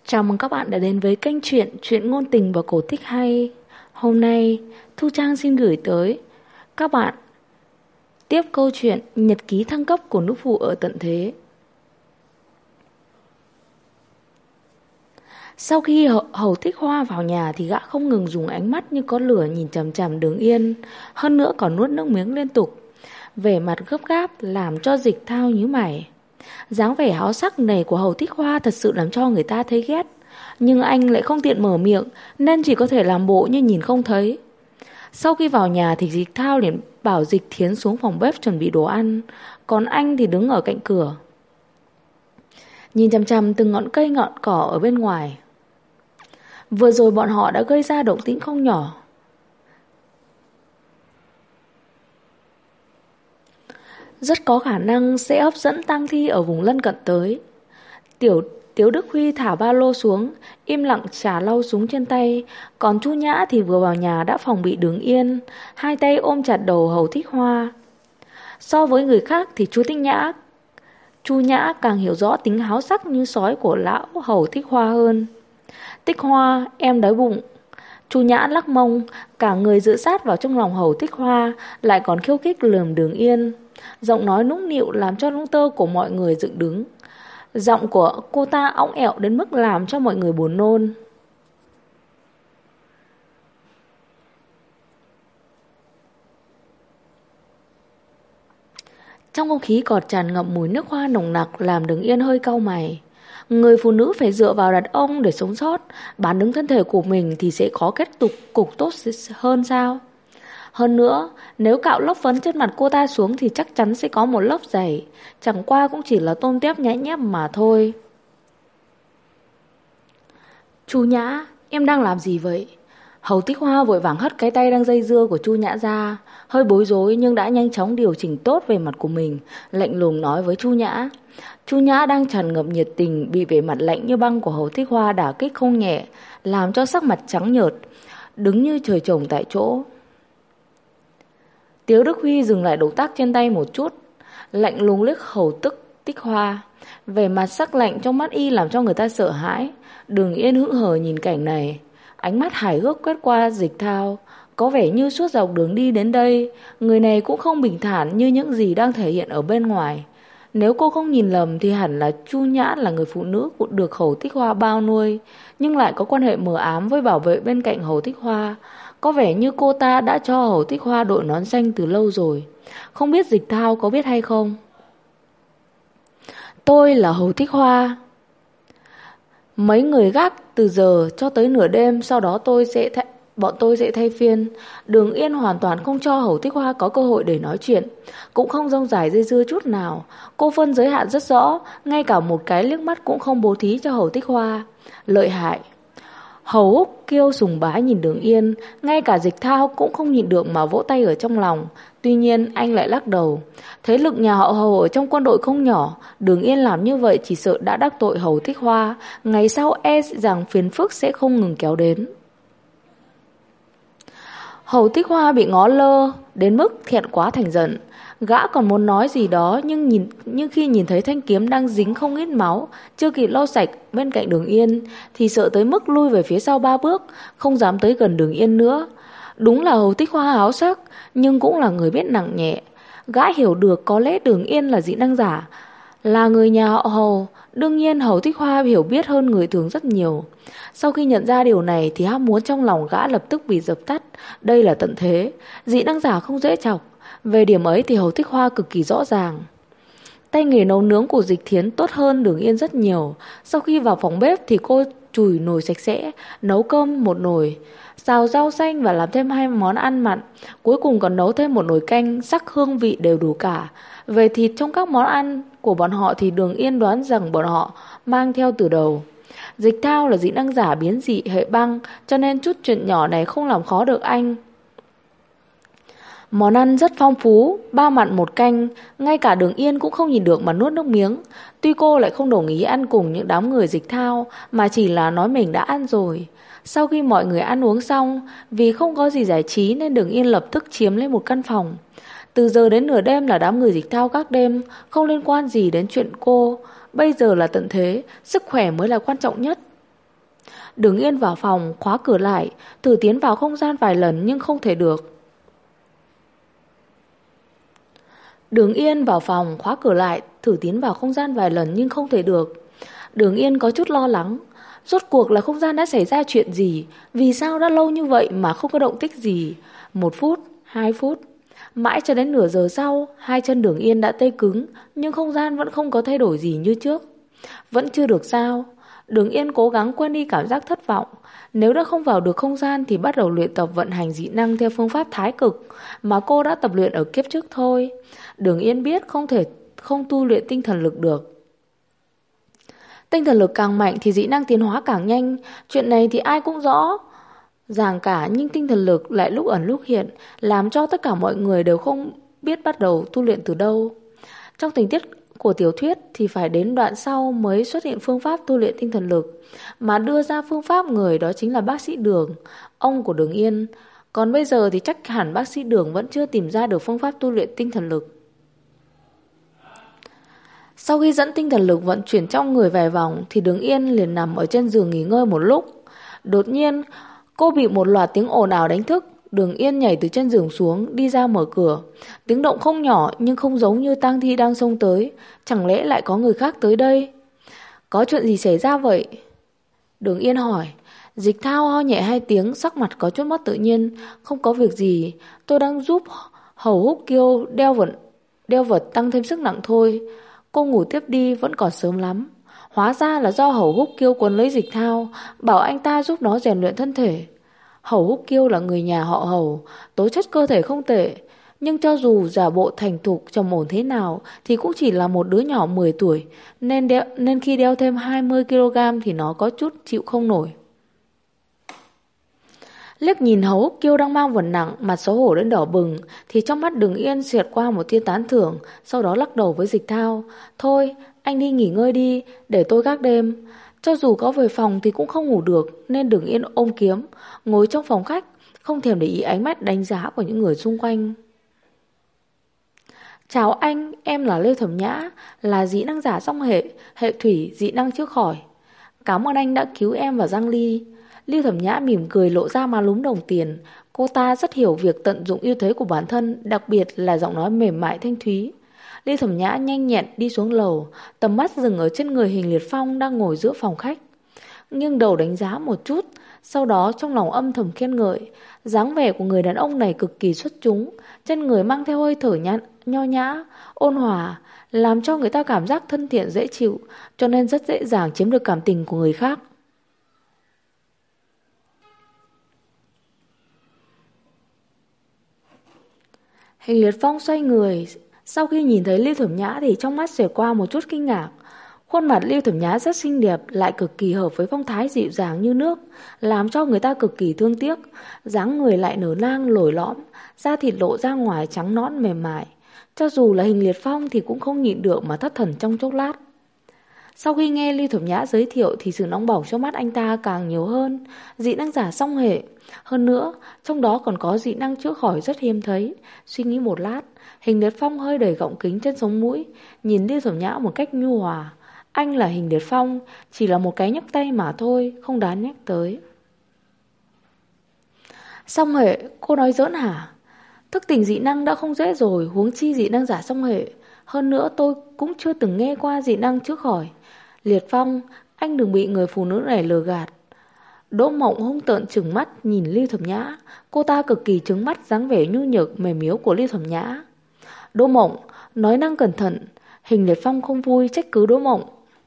Chào mừng các bạn đã đến với kênh truyện ngôn tình và cổ tích hay. Hôm nay, Thu Trang xin gửi tới các bạn tiếp câu chuyện Nhật ký thăng cấp của nữ phụ ở tận thế. Sau khi Hầu Tích Hoa vào nhà thì gã không ngừng dùng ánh mắt như có lửa nhìn chằm chằm Đường Yên, hơn nữa còn nuốt nước miếng liên tục. Vẻ mặt gấp gáp làm cho Dịch Thao nhíu mày. Dáng vẻ háo sắc này của Hầu Tích Hoa thật sự làm cho người ta thấy ghét. Nhưng anh lại không tiện mở miệng nên chỉ có thể làm bộ như nhìn không thấy. Sau khi vào nhà thì Dịch Thao liền bảo Dịch Thiến xuống phòng bếp chuẩn bị đồ ăn, còn anh thì đứng ở cạnh cửa nhìn chằm chằm từng ngọn cây ngọn cỏ ở bên ngoài. Vừa rồi bọn họ đã gây ra động tĩnh không nhỏ, rất có khả năng sẽ hấp dẫn tang thi ở vùng lân cận tới. Tiếu Đức Huy thả ba lô xuống, im lặng trả lau súng trên tay, còn Chu Nhã thì vừa vào nhà đã phòng bị Đường Yên, hai tay ôm chặt đầu Hầu Tích Hoa. So với người khác thì Chu Nhã càng hiểu rõ tính háo sắc như sói của lão Hầu Tích Hoa hơn. Tích Hoa, em đói bụng. Chu Nhã lắc mông, cả người dựa sát vào trong lòng Hầu Tích Hoa, lại còn khiêu khích lườm Đường Yên. Giọng nói nũng nịu làm cho lông tơ của mọi người dựng đứng. Giọng của cô ta õng ẹo đến mức làm cho mọi người buồn nôn. Trong không khí còn tràn ngập mùi nước hoa nồng nặc làm Đường Yên hơi cau mày. Người phụ nữ phải dựa vào đàn ông để sống sót, bán đứng thân thể của mình thì sẽ có kết cục tốt hơn sao? Hơn nữa, nếu cạo lớp phấn trên mặt cô ta xuống thì chắc chắn sẽ có một lớp dày, chẳng qua cũng chỉ là tôm tép nhãi nhép mà thôi. Chu Nhã, em đang làm gì vậy? Hầu Tích Hoa vội vàng hất cái tay đang dây dưa của Chu Nhã ra, hơi bối rối nhưng đã nhanh chóng điều chỉnh tốt về mặt của mình, lạnh lùng nói với Chu Nhã. Chu Nhã đang tràn ngập nhiệt tình, bị vẻ mặt lạnh như băng của Hầu Tích Hoa đả kích không nhẹ, làm cho sắc mặt trắng nhợt, đứng như trời trồng tại chỗ. Tiếu Đức Huy dừng lại động tác trên tay một chút, lạnh lùng liếc Hầu Tích Hoa, vẻ mặt sắc lạnh trong mắt y làm cho người ta sợ hãi. Đường Yên hững hờ nhìn cảnh này, ánh mắt hài hước quét qua Dịch Thao, có vẻ như suốt dọc đường đi đến đây, người này cũng không bình thản như những gì đang thể hiện ở bên ngoài. Nếu cô không nhìn lầm thì hẳn là Chu Nhã là người phụ nữ cũng được Hầu Tích Hoa bao nuôi, nhưng lại có quan hệ mờ ám với bảo vệ bên cạnh Hầu Tích Hoa. Có vẻ như cô ta đã cho Hầu Tích Hoa đội nón xanh từ lâu rồi. Không biết Dịch Thao có biết hay không? Tôi là Hầu Tích Hoa. Mấy người gác từ giờ cho tới nửa đêm, sau đó bọn tôi sẽ thay phiên. Đường Yên hoàn toàn không cho Hầu Tích Hoa có cơ hội để nói chuyện, cũng không rông rải dây dưa chút nào. Cô phân giới hạn rất rõ, ngay cả một cái liếc mắt cũng không bố thí cho Hầu Tích Hoa. Lợi hại. Hầu Húc Kiêu sùng bái nhìn Đường Yên, ngay cả Dịch Thao cũng không nhịn được mà vỗ tay ở trong lòng. Tuy nhiên anh lại lắc đầu. Thế lực nhà họ Hầu ở trong quân đội không nhỏ, Đường Yên làm như vậy chỉ sợ đã đắc tội Hầu Tích Hoa, ngày sau e rằng phiền phức sẽ không ngừng kéo đến. Hầu Tích Hoa bị ngó lơ đến mức thẹn quá thành giận. Gã còn muốn nói gì đó nhưng khi nhìn thấy thanh kiếm đang dính không ít máu, chưa kịp lau sạch bên cạnh Đường Yên thì sợ tới mức lui về phía sau 3 bước, không dám tới gần Đường Yên nữa. Đúng là Hầu Tích Hoa háo sắc, nhưng cũng là người biết nặng nhẹ. Gã hiểu được có lẽ Đường Yên là dị năng giả, là người nhà họ Hầu. Đương nhiên Hầu Tích Hoa hiểu biết hơn người thường rất nhiều. Sau khi nhận ra điều này thì ham muốn trong lòng gã lập tức bị dập tắt. Đây là tận thế, dị năng giả không dễ chọc. Về điểm ấy thì Hầu Tích Hoa cực kỳ rõ ràng. Tay nghề nấu nướng của Dịch Thiến tốt hơn Đường Yên rất nhiều. Sau khi vào phòng bếp thì cô chùi nồi sạch sẽ, nấu cơm một nồi, xào rau xanh và làm thêm 2 món ăn mặn. Cuối cùng còn nấu thêm một nồi canh, sắc hương vị đều đủ cả. Về thịt trong các món ăn của bọn họ thì Đường Yên đoán rằng bọn họ mang theo từ đầu. Dịch Thao là dị năng giả biến dị hệ băng, cho nên chút chuyện nhỏ này không làm khó được anh. Món ăn rất phong phú, 3 mặn 1 canh, ngay cả Đường Yên cũng không nhìn được mà nuốt nước miếng. Tuy cô lại không đồng ý ăn cùng những đám người Dịch Thao, mà chỉ là nói mình đã ăn rồi. Sau khi mọi người ăn uống xong, vì không có gì giải trí nên Đường Yên lập tức chiếm lấy một căn phòng. Từ giờ đến nửa đêm là đám người Dịch Thao các đêm, không liên quan gì đến chuyện cô. Bây giờ là tận thế, sức khỏe mới là quan trọng nhất. Đường Yên vào phòng, khóa cửa lại, thử tiến vào không gian vài lần nhưng không thể được. Đường Yên vào phòng, khóa cửa lại, thử tiến vào không gian vài lần nhưng không thể được. Đường Yên có chút lo lắng. Rốt cuộc là không gian đã xảy ra chuyện gì? Vì sao đã lâu như vậy mà không có động tích gì? 1 phút, 2 phút. Mãi cho đến nửa giờ sau, hai chân Đường Yên đã tê cứng, nhưng không gian vẫn không có thay đổi gì như trước. Vẫn chưa được sao? Đường Yên cố gắng quên đi cảm giác thất vọng. Nếu đã không vào được không gian thì bắt đầu luyện tập vận hành dị năng theo phương pháp thái cực mà cô đã tập luyện ở kiếp trước thôi. Đường Yên biết không thể không tu luyện tinh thần lực được. Tinh thần lực càng mạnh thì dị năng tiến hóa càng nhanh. Chuyện này thì ai cũng rõ ràng cả, nhưng tinh thần lực lại lúc ẩn lúc hiện, làm cho tất cả mọi người đều không biết bắt đầu tu luyện từ đâu. Trong tình tiết của tiểu thuyết thì phải đến đoạn sau mới xuất hiện phương pháp tu luyện tinh thần lực, mà đưa ra phương pháp người đó chính là bác sĩ Đường, ông của Đường Yên. Còn bây giờ thì chắc hẳn bác sĩ Đường vẫn chưa tìm ra được phương pháp tu luyện tinh thần lực. Sau khi dẫn tinh thần lực vận chuyển trong người vài vòng thì Đường Yên liền nằm ở trên giường nghỉ ngơi một lúc. Đột nhiên cô bị một loạt tiếng ồn ào đánh thức. Đường Yên nhảy từ trên giường xuống, đi ra mở cửa. Tiếng động không nhỏ nhưng không giống như tang thi đang xông tới. Chẳng lẽ lại có người khác tới đây? Có chuyện gì xảy ra vậy? Đường Yên hỏi. Dịch Thao ho nhẹ 2 tiếng, sắc mặt có chút mất tự nhiên. Không có việc gì, tôi đang giúp Hầu Húc Kiêu đeo vật tăng thêm sức nặng thôi. Cô ngủ tiếp đi, vẫn còn sớm lắm. Hóa ra là do Hầu Húc Kiêu quấn lấy Dịch Thao, bảo anh ta giúp nó rèn luyện thân thể. Hầu Húc Kiêu là người nhà họ Hầu, tố chất cơ thể không tệ, nhưng cho dù giả bộ thành thục trầm ổn thế nào thì cũng chỉ là một đứa nhỏ 10 tuổi, nên khi đeo thêm 20 kg thì nó có chút chịu không nổi. Liếc nhìn Hầu Húc Kiêu đang mang vật nặng, mặt xấu hổ đến đỏ bừng, thì trong mắt Đường Yên xẹt qua một tia tán thưởng, sau đó lắc đầu với Dịch Thao. Thôi, anh đi nghỉ ngơi đi, để tôi gác đêm. Cho dù có về phòng thì cũng không ngủ được, nên Đường Yên ôm kiếm, ngồi trong phòng khách, không thèm để ý ánh mắt đánh giá của những người xung quanh. Chào anh, em là Lê Thẩm Nhã, là dị năng giả song hệ thủy dị năng chữa khỏi. Cảm ơn anh đã cứu em và Giang Ly. Lưu Thẩm Nhã mỉm cười lộ ra má lúm đồng tiền. Cô ta rất hiểu việc tận dụng ưu thế của bản thân, đặc biệt là giọng nói mềm mại thanh thúy. Lưu Thẩm Nhã nhanh nhẹn đi xuống lầu, tầm mắt dừng ở trên người Hình Liệt Phong đang ngồi giữa phòng khách. Nghiêng đầu đánh giá một chút, sau đó trong lòng âm thầm khen ngợi. Dáng vẻ của người đàn ông này cực kỳ xuất chúng, trên người mang theo hơi thở nho nhã, ôn hòa, làm cho người ta cảm giác thân thiện dễ chịu, cho nên rất dễ dàng chiếm được cảm tình của người khác. Hình Liệt Phong xoay người, sau khi nhìn thấy Lưu Thẩm Nhã thì trong mắt xẹt qua một chút kinh ngạc. Khuôn mặt Lưu Thẩm Nhã rất xinh đẹp, lại cực kỳ hợp với phong thái dịu dàng như nước, làm cho người ta cực kỳ thương tiếc. Dáng người lại nở nang lồi lõm, da thịt lộ ra ngoài trắng nõn mềm mại. Cho dù là Hình Liệt Phong thì cũng không nhịn được mà thất thần trong chốc lát. Sau khi nghe Lưu Thẩm Nhã giới thiệu thì sự nóng bỏng trong mắt anh ta càng nhiều hơn. Dị năng giả song hệ, hơn nữa trong đó còn có dị năng chữa khỏi rất hiếm thấy. Suy nghĩ một lát, Hình Liệt Phong hơi đẩy gọng kính trên sống mũi, nhìn Lưu Thẩm Nhã một cách nhu hòa. Anh là Hình Liệt Phong, chỉ là một cái nhấc tay mà thôi, không đáng nhắc tới. Song hệ, cô nói giỡn hả? Thức tỉnh dị năng đã không dễ rồi, huống chi dị năng giả song hệ. Hơn nữa tôi cũng chưa từng nghe qua dị năng chữa khỏi. Liệt Phong, anh đừng bị người phụ nữ này lừa gạt. Đỗ Mộng hung tợn trừng mắt nhìn Lưu Thẩm Nhã. Cô ta cực kỳ trứng mắt dáng vẻ nhu nhược mềm yếu của Lưu Thẩm Nhã. Đỗ Mộng, nói năng cẩn thận. Hình Liệt Phong không vui trách cứ Đỗ Mộng.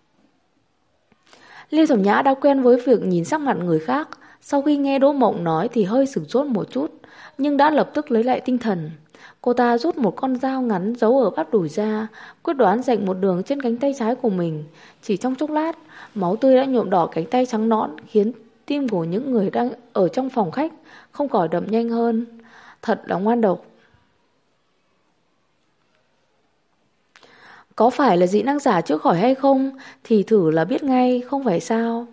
Lưu Thẩm Nhã đã quen với việc nhìn sắc mặt người khác. Sau khi nghe Đỗ Mộng nói thì hơi sửng sốt một chút, nhưng đã lập tức lấy lại tinh thần. Cô ta rút một con dao ngắn giấu ở bắp đùi ra, quyết đoán rạch một đường trên cánh tay trái của mình. Chỉ trong chốc lát, máu tươi đã nhuộm đỏ cánh tay trắng nõn, khiến tim của những người đang ở trong phòng khách không khỏi đập nhanh hơn. Thật là ngoan độc. Có phải là dị năng giả chữa khỏi hay không thì thử là biết ngay, không phải sao?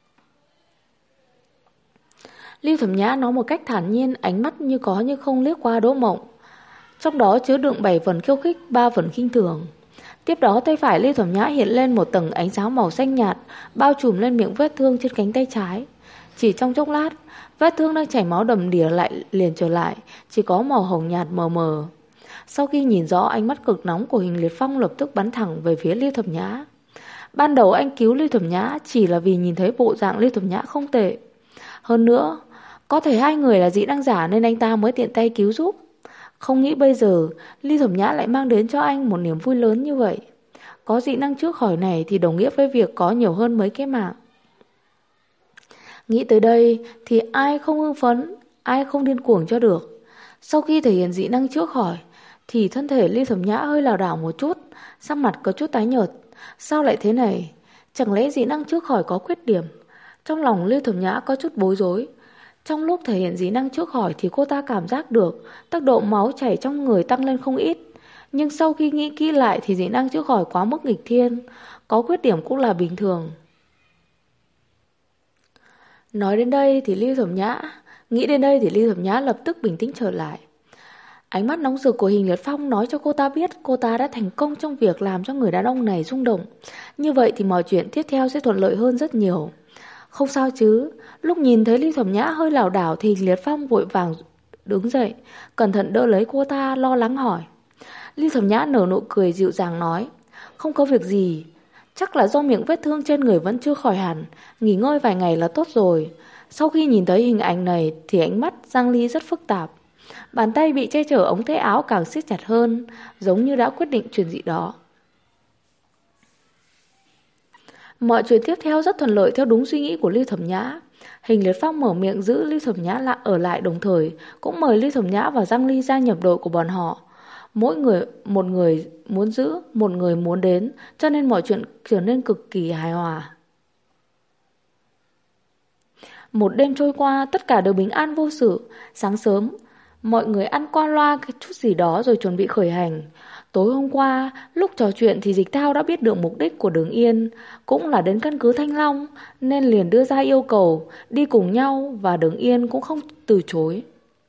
Lưu Thẩm Nhã nói một cách thản nhiên, ánh mắt như có như không liếc qua Đỗ Mộng. Trong đó chứa đựng 7 phần khiêu khích, 3 phần khinh thường. Tiếp đó tay phải Ly Thẩm Nhã hiện lên một tầng ánh sáng màu xanh nhạt, bao trùm lên miệng vết thương trên cánh tay trái. Chỉ trong chốc lát, vết thương đang chảy máu đầm đìa lại liền trở lại, chỉ có màu hồng nhạt mờ mờ. Sau khi nhìn rõ, ánh mắt cực nóng của Hình Liệt Phong lập tức bắn thẳng về phía Ly Thẩm Nhã. Ban đầu anh cứu Ly Thẩm Nhã chỉ là vì nhìn thấy bộ dạng Ly Thẩm Nhã không tệ. Hơn nữa, có thể hai người là dị năng giả nên anh ta mới tiện tay cứu giúp. Không nghĩ bây giờ Ly Thẩm Nhã lại mang đến cho anh một niềm vui lớn như vậy. Có dị năng trước khỏi này thì đồng nghĩa với việc có nhiều hơn mấy cái mạng. Nghĩ tới đây thì ai không hưng phấn, ai không điên cuồng cho được. Sau khi thể hiện dị năng trước khỏi thì thân thể Ly Thẩm Nhã hơi lảo đảo một chút, sắc mặt có chút tái nhợt. Sao lại thế này? Chẳng lẽ dị năng trước khỏi có khuyết điểm? Trong lòng Ly Thẩm Nhã có chút bối rối. Trong lúc thể hiện dị năng trước khỏi thì cô ta cảm giác được tốc độ máu chảy trong người tăng lên không ít. Nhưng sau khi nghĩ kỹ lại thì dị năng trước khỏi quá mức nghịch thiên, có khuyết điểm cũng là bình thường. Nói đến đây thì Ly Thẩm Nhã, nghĩ đến đây thì Ly Thẩm Nhã lập tức bình tĩnh trở lại. Ánh mắt nóng rực của Hình Liệt Phong nói cho cô ta biết cô ta đã thành công trong việc làm cho người đàn ông này rung động. Như vậy thì mọi chuyện tiếp theo sẽ thuận lợi hơn rất nhiều. Không sao chứ? Lúc nhìn thấy Ly Thẩm Nhã hơi lảo đảo thì Hình Liệt Phong vội vàng đứng dậy, cẩn thận đỡ lấy cô ta, lo lắng hỏi. Ly Thẩm Nhã nở nụ cười dịu dàng nói, không có việc gì, chắc là do miệng vết thương trên người vẫn chưa khỏi hẳn, nghỉ ngơi vài ngày là tốt rồi. Sau khi nhìn thấy hình ảnh này thì ánh mắt Giang Ly rất phức tạp. Bàn tay bị che chở ống tay áo càng siết chặt hơn, giống như đã quyết định chuyện gì đó. Mọi chuyện tiếp theo rất thuận lợi theo đúng suy nghĩ của Ly Thẩm Nhã. Hình Liệt Phong mở miệng giữ Ly Thẩm Nhã lại ở lại, đồng thời cũng mời Ly Thẩm Nhã và Giang Ly gia nhập đội của bọn họ. Mỗi người một người muốn giữ, một người muốn đến, cho nên mọi chuyện trở nên cực kỳ hài hòa. Một đêm trôi qua, tất cả đều bình an vô sự. Sáng sớm, mọi người ăn qua loa cái chút gì đó rồi chuẩn bị khởi hành. Tối hôm qua, lúc trò chuyện thì Dịch Thao đã biết được mục đích của Đường Yên, cũng là đến căn cứ Thanh Long, nên liền đưa ra yêu cầu đi cùng nhau và Đường Yên cũng không từ chối.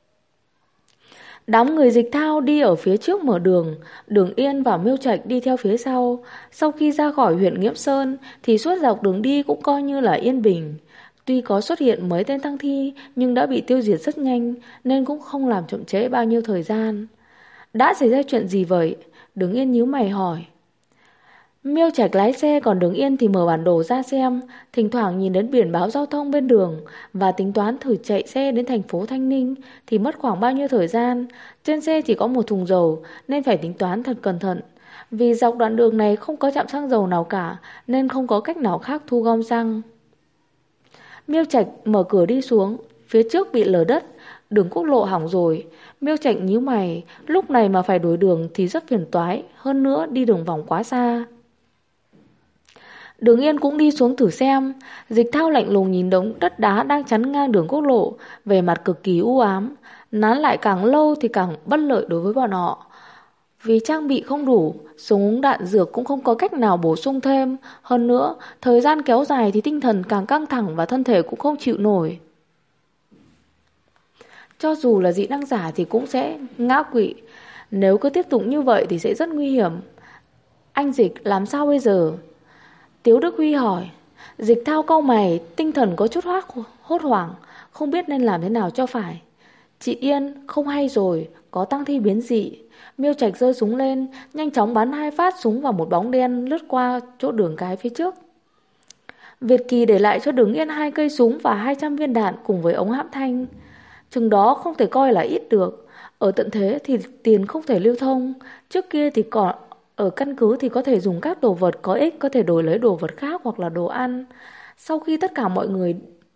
Đám người Dịch Thao đi ở phía trước mở đường, Đường Yên và Miêu Trạch đi theo phía sau. Sau khi ra khỏi huyện Nghiễm Sơn thì suốt dọc đường đi cũng coi như là yên bình. Tuy có xuất hiện mấy tên tăng thi nhưng đã bị tiêu diệt rất nhanh nên cũng không làm chậm trễ bao nhiêu thời gian. Đã xảy ra chuyện gì vậy? Đường Yên nhíu mày hỏi. Miêu Trạch lái xe, còn Đường Yên thì mở bản đồ ra xem, thỉnh thoảng nhìn đến biển báo giao thông bên đường và tính toán thử chạy xe đến thành phố Thanh Ninh thì mất khoảng bao nhiêu thời gian. Trên xe chỉ có một thùng dầu nên phải tính toán thật cẩn thận. Vì dọc đoạn đường này không có trạm xăng dầu nào cả nên không có cách nào khác thu gom xăng. Miêu Trạch mở cửa đi xuống, phía trước bị lở đất, đường quốc lộ hỏng rồi. Miêu Trạch nhíu mày, lúc này mà phải đổi đường thì rất phiền toái, hơn nữa đi đường vòng quá xa. Đường Yên cũng đi xuống thử xem. Dịch Thao lạnh lùng nhìn đống đất đá đang chắn ngang đường quốc lộ, về mặt cực kỳ u ám. Nán lại càng lâu thì càng bất lợi đối với bọn họ. Vì trang bị không đủ, súng đạn dược cũng không có cách nào bổ sung thêm. Hơn nữa, thời gian kéo dài thì tinh thần càng căng thẳng và thân thể cũng không chịu nổi. Cho dù là dị năng giả thì cũng sẽ ngã quỵ. Nếu cứ tiếp tục như vậy thì sẽ rất nguy hiểm. Anh Dịch làm sao bây giờ? Tiếu Đức Huy hỏi. Dịch Thao cau mày, tinh thần có chút hốt hoảng, không biết nên làm thế nào cho phải. Chị Yên, không hay rồi, có tăng thi biến dị. Miêu Trạch giơ súng lên, nhanh chóng bắn 2 phát súng vào một bóng đen lướt qua chỗ đường cái phía trước. Việt Kỳ để lại cho Đường Yên 2 cây súng và 200 viên đạn cùng với ống hãm thanh. Chừng đó không thể coi là ít được. Ở tận thế thì tiền không thể lưu thông. Trước kia thì còn ở căn cứ thì có thể dùng các đồ vật có ích, có thể đổi lấy đồ vật khác hoặc là đồ ăn. Sau khi tất cả mọi người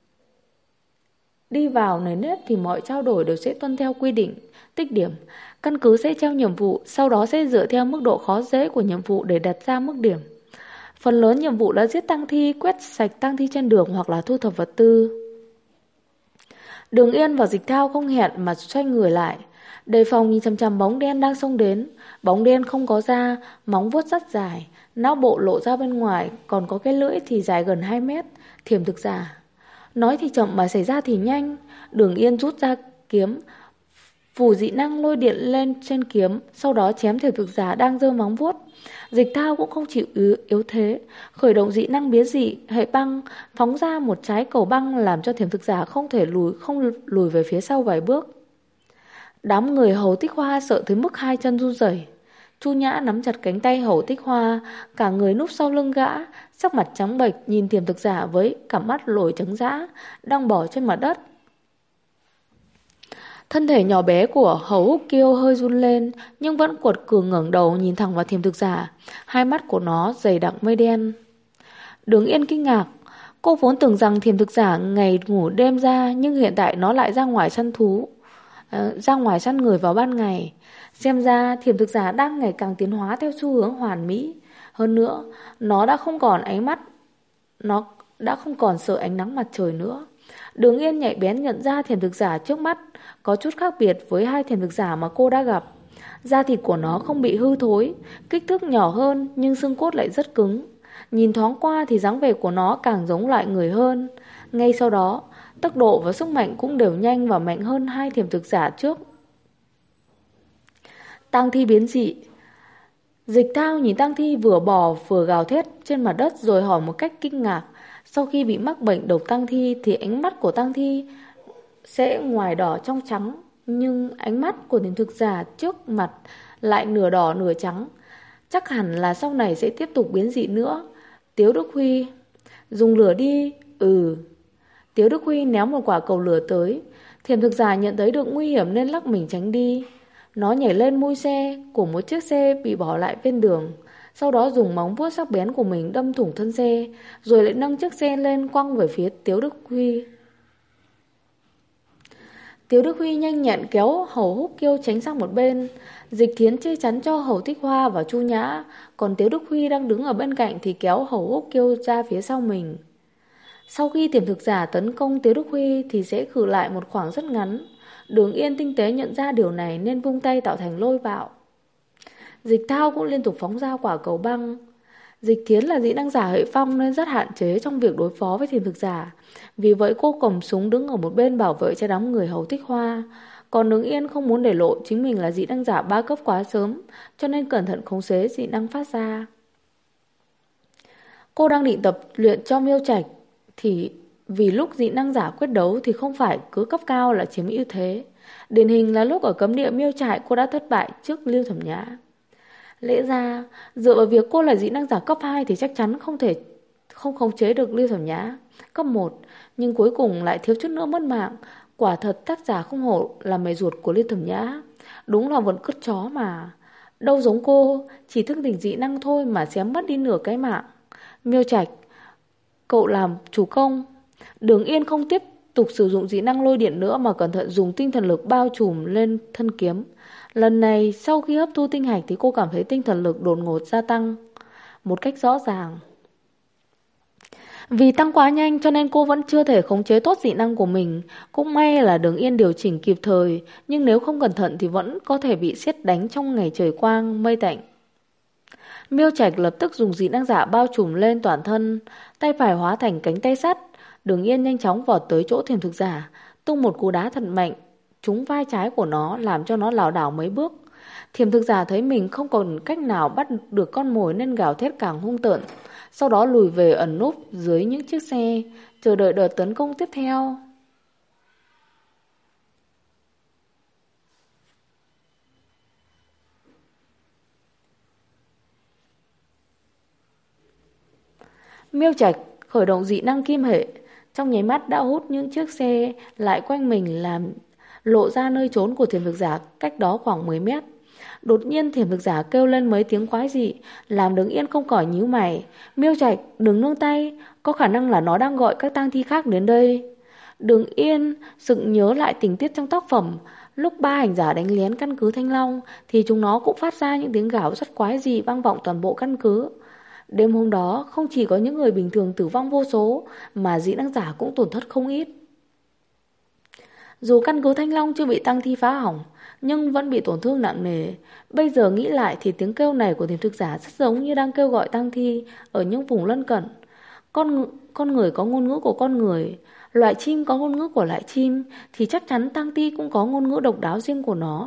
đi vào nền nếp thì mọi trao đổi đều sẽ tuân theo quy định, tích điểm. Căn cứ sẽ treo nhiệm vụ, sau đó sẽ dựa theo mức độ khó dễ của nhiệm vụ để đặt ra mức điểm. Phần lớn nhiệm vụ là giết tăng thi, quét sạch tăng thi trên đường hoặc là thu thập vật tư. Đường Yên và Dịch Thao không hẹn mà xoay người lại, đề phòng nhìn chằm chằm bóng đen đang xông đến. Bóng đen không có da, móng vuốt rất dài, não bộ lộ ra bên ngoài, còn có cái lưỡi thì dài gần 2 mét, thiểm thực giả. Nói thì chậm mà xảy ra thì nhanh. Đường Yên rút ra kiếm, Phủ dị năng lôi điện lên trên kiếm, sau đó chém thiểm thực giả đang giơ móng vuốt. Dịch Thao cũng không chịu yếu thế, khởi động dị năng biến dị hệ băng, phóng ra một trái cầu băng làm cho thiểm thực giả không lùi về phía sau vài bước. Đám người Hầu Tích Hoa sợ tới mức hai chân run rẩy. Chu Nhã nắm chặt cánh tay Hầu Tích Hoa, cả người núp sau lưng gã, sắc mặt trắng bệch nhìn thiểm thực giả với cặp mắt lồi trắng dã đang bò trên mặt đất. Thân thể nhỏ bé của Hầu Húc Kiêu hơi run lên, nhưng vẫn cuột cường ngẩng đầu nhìn thẳng vào thiểm thực giả. Hai mắt của nó dày đặc mây đen. Đường Yên kinh ngạc. Cô vốn tưởng rằng thiểm thực giả ngày ngủ đêm ra, nhưng hiện tại nó lại ra ngoài săn thú, ra ngoài săn người vào ban ngày. Xem ra thiểm thực giả đang ngày càng tiến hóa theo xu hướng hoàn mỹ. Hơn nữa, nó đã không còn sợ ánh nắng mặt trời nữa. Đường Yên nhạy bén nhận ra thiểm thực giả trước mắt có chút khác biệt với hai thiểm thực giả mà cô đã gặp. Da thịt của nó không bị hư thối, kích thước nhỏ hơn nhưng xương cốt lại rất cứng. Nhìn thoáng qua thì dáng vẻ của nó càng giống loại người hơn. Ngay sau đó, tốc độ và sức mạnh cũng đều nhanh và mạnh hơn hai thiểm thực giả trước. Tang thi biến dị. Dịch Thao nhìn tang thi vừa bò vừa gào thét trên mặt đất rồi hỏi một cách kinh ngạc. Sau khi bị mắc bệnh độc tang thi thì ánh mắt của tang thi sẽ ngoài đỏ trong trắng, nhưng ánh mắt của thiểm thực giả trước mặt lại nửa đỏ nửa trắng. Chắc hẳn là sau này sẽ tiếp tục biến dị nữa. Tiếu Đức Huy: dùng lửa đi. Tiếu Đức Huy ném một quả cầu lửa tới. Thiểm thực giả nhận thấy được nguy hiểm nên lắc mình tránh đi. Nó nhảy lên mui xe của một chiếc xe bị bỏ lại bên đường, sau đó dùng móng vuốt sắc bén của mình đâm thủng thân xe, rồi lại nâng chiếc xe lên quăng về phía Tiếu Đức Huy. Tiếu Đức Huy nhanh nhẹn kéo Hầu Húc Kiêu tránh sang một bên. Dịch Thiến che chắn cho Hầu Tích Hoa và Chu Nhã, còn Tiếu Đức Huy đang đứng ở bên cạnh thì kéo Hầu Húc Kiêu ra phía sau mình. Sau khi tiềm thực giả tấn công Tiếu Đức Huy thì sẽ khử lại một khoảng rất ngắn. Đường Yên tinh tế nhận ra điều này nên vung tay tạo thành lôi bạo. Dịch Thao cũng liên tục phóng ra quả cầu băng. Dịch Thiến là dị năng giả hệ phong nên rất hạn chế trong việc đối phó với tiềm thực giả. Vì vậy cô cầm súng đứng ở một bên bảo vệ cho đám người Hầu Tích Hoa. Còn Đường Yên không muốn để lộ chính mình là dị năng giả 3 cấp quá sớm, cho nên cẩn thận khống chế dị năng phát ra. Cô đang định tập luyện cho Miêu Trạch thì vì lúc dị năng giả quyết đấu thì không phải cứ cấp cao là chiếm ưu thế. Điển hình là lúc ở cấm địa Miêu Trại cô đã thất bại trước Lưu Thẩm Nhã. Lẽ ra dựa vào việc cô là dị năng giả cấp 2 thì chắc chắn không khống chế được Lưu Thẩm Nhã cấp 1, nhưng cuối cùng lại thiếu chút nữa mất mạng. Quả thật tác giả không hổ là mẹ ruột của Lưu Thẩm Nhã. Đúng là vẫn cứt chó mà. Đâu giống cô, chỉ thức tỉnh dị năng thôi mà xém mất đi nửa cái mạng. Miêu Trạch, cậu làm chủ công. Đường Yên không tiếp tục sử dụng dị năng lôi điện nữa mà cẩn thận dùng tinh thần lực bao trùm lên thân kiếm. Lần này sau khi hấp thu tinh hạch thì cô cảm thấy tinh thần lực đột ngột gia tăng một cách rõ ràng. Vì tăng quá nhanh cho nên cô vẫn chưa thể khống chế tốt dị năng của mình. Cũng may là Đường Yên điều chỉnh kịp thời, nhưng nếu không cẩn thận thì vẫn có thể bị sét đánh trong ngày trời quang mây tạnh. Miêu Trạch lập tức dùng dị năng giả bao trùm lên toàn thân, tay phải hóa thành cánh tay sắt. Đường Yên nhanh chóng vọt tới chỗ thiềm thực giả, tung một cú đá thật mạnh trúng vai trái của nó, làm cho nó lảo đảo mấy bước. Thiềm thực giả thấy mình không còn cách nào bắt được con mồi nên gào thét càng hung tợn, sau đó lùi về ẩn núp dưới những chiếc xe, chờ đợi đợt tấn công tiếp theo. Miêu Trạch khởi động dị năng kim hệ, trong nháy mắt đã hút những chiếc xe lại quanh mình, làm lộ ra nơi trốn của thiềm thực giả cách đó khoảng 10 mét. Đột nhiên thiềm thực giả kêu lên mấy tiếng quái dị, làm Đường Yên không khỏi nhíu mày. Miêu Trạch, đừng nương tay, có khả năng là nó đang gọi các tang thi khác đến đây. Đường Yên sực nhớ lại tình tiết trong tác phẩm, lúc ba hành giả đánh lén căn cứ Thanh Long thì chúng nó cũng phát ra những tiếng gào rất quái dị vang vọng toàn bộ căn cứ. Đêm hôm đó không chỉ có những người bình thường tử vong vô số mà dị năng giả cũng tổn thất không ít. Dù căn cứ Thanh Long chưa bị tang thi phá hỏng nhưng vẫn bị tổn thương nặng nề. Bây giờ nghĩ lại thì tiếng kêu này của thiềm thực giả rất giống như đang kêu gọi tang thi ở những vùng lân cận. con người có ngôn ngữ của con người, loại chim có ngôn ngữ của loại chim, thì chắc chắn tang thi cũng có ngôn ngữ độc đáo riêng của nó.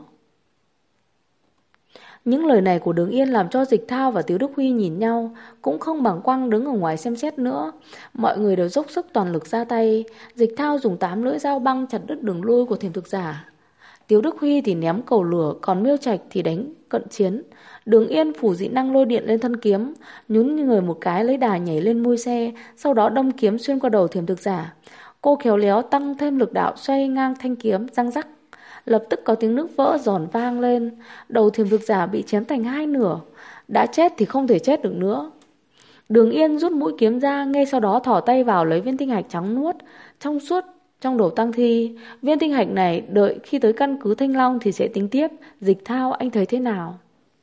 Những lời này của Đường Yên làm cho Dịch Thao và Tiếu Đức Huy nhìn nhau, cũng không bàng quang đứng ở ngoài xem xét nữa. Mọi người đều dốc sức toàn lực ra tay. Dịch Thao dùng 8 lưỡi dao băng chặt đứt đường lui của thiểm thực giả. Tiếu Đức Huy thì ném cầu lửa, còn Miêu Trạch thì đánh cận chiến. Đường Yên phủ dị năng lôi điện lên thân kiếm, nhún người một cái lấy đà nhảy lên mui xe, sau đó đâm kiếm xuyên qua đầu thiểm thực giả. Cô khéo léo tăng thêm lực đạo xoay ngang thanh kiếm, răng rắc. Lập tức có tiếng nước vỡ giòn vang lên. Đầu thiểm thực giả bị chém thành 2 nửa. Đã chết thì không thể chết được nữa. Đường Yên rút mũi kiếm ra, ngay sau đó thỏ tay vào lấy viên tinh hạch trắng nuốt trong suốt trong đầu tang thi. Viên tinh hạch này đợi khi tới căn cứ Thanh Long thì sẽ tính tiếp. Dịch Thao, anh thấy thế nào?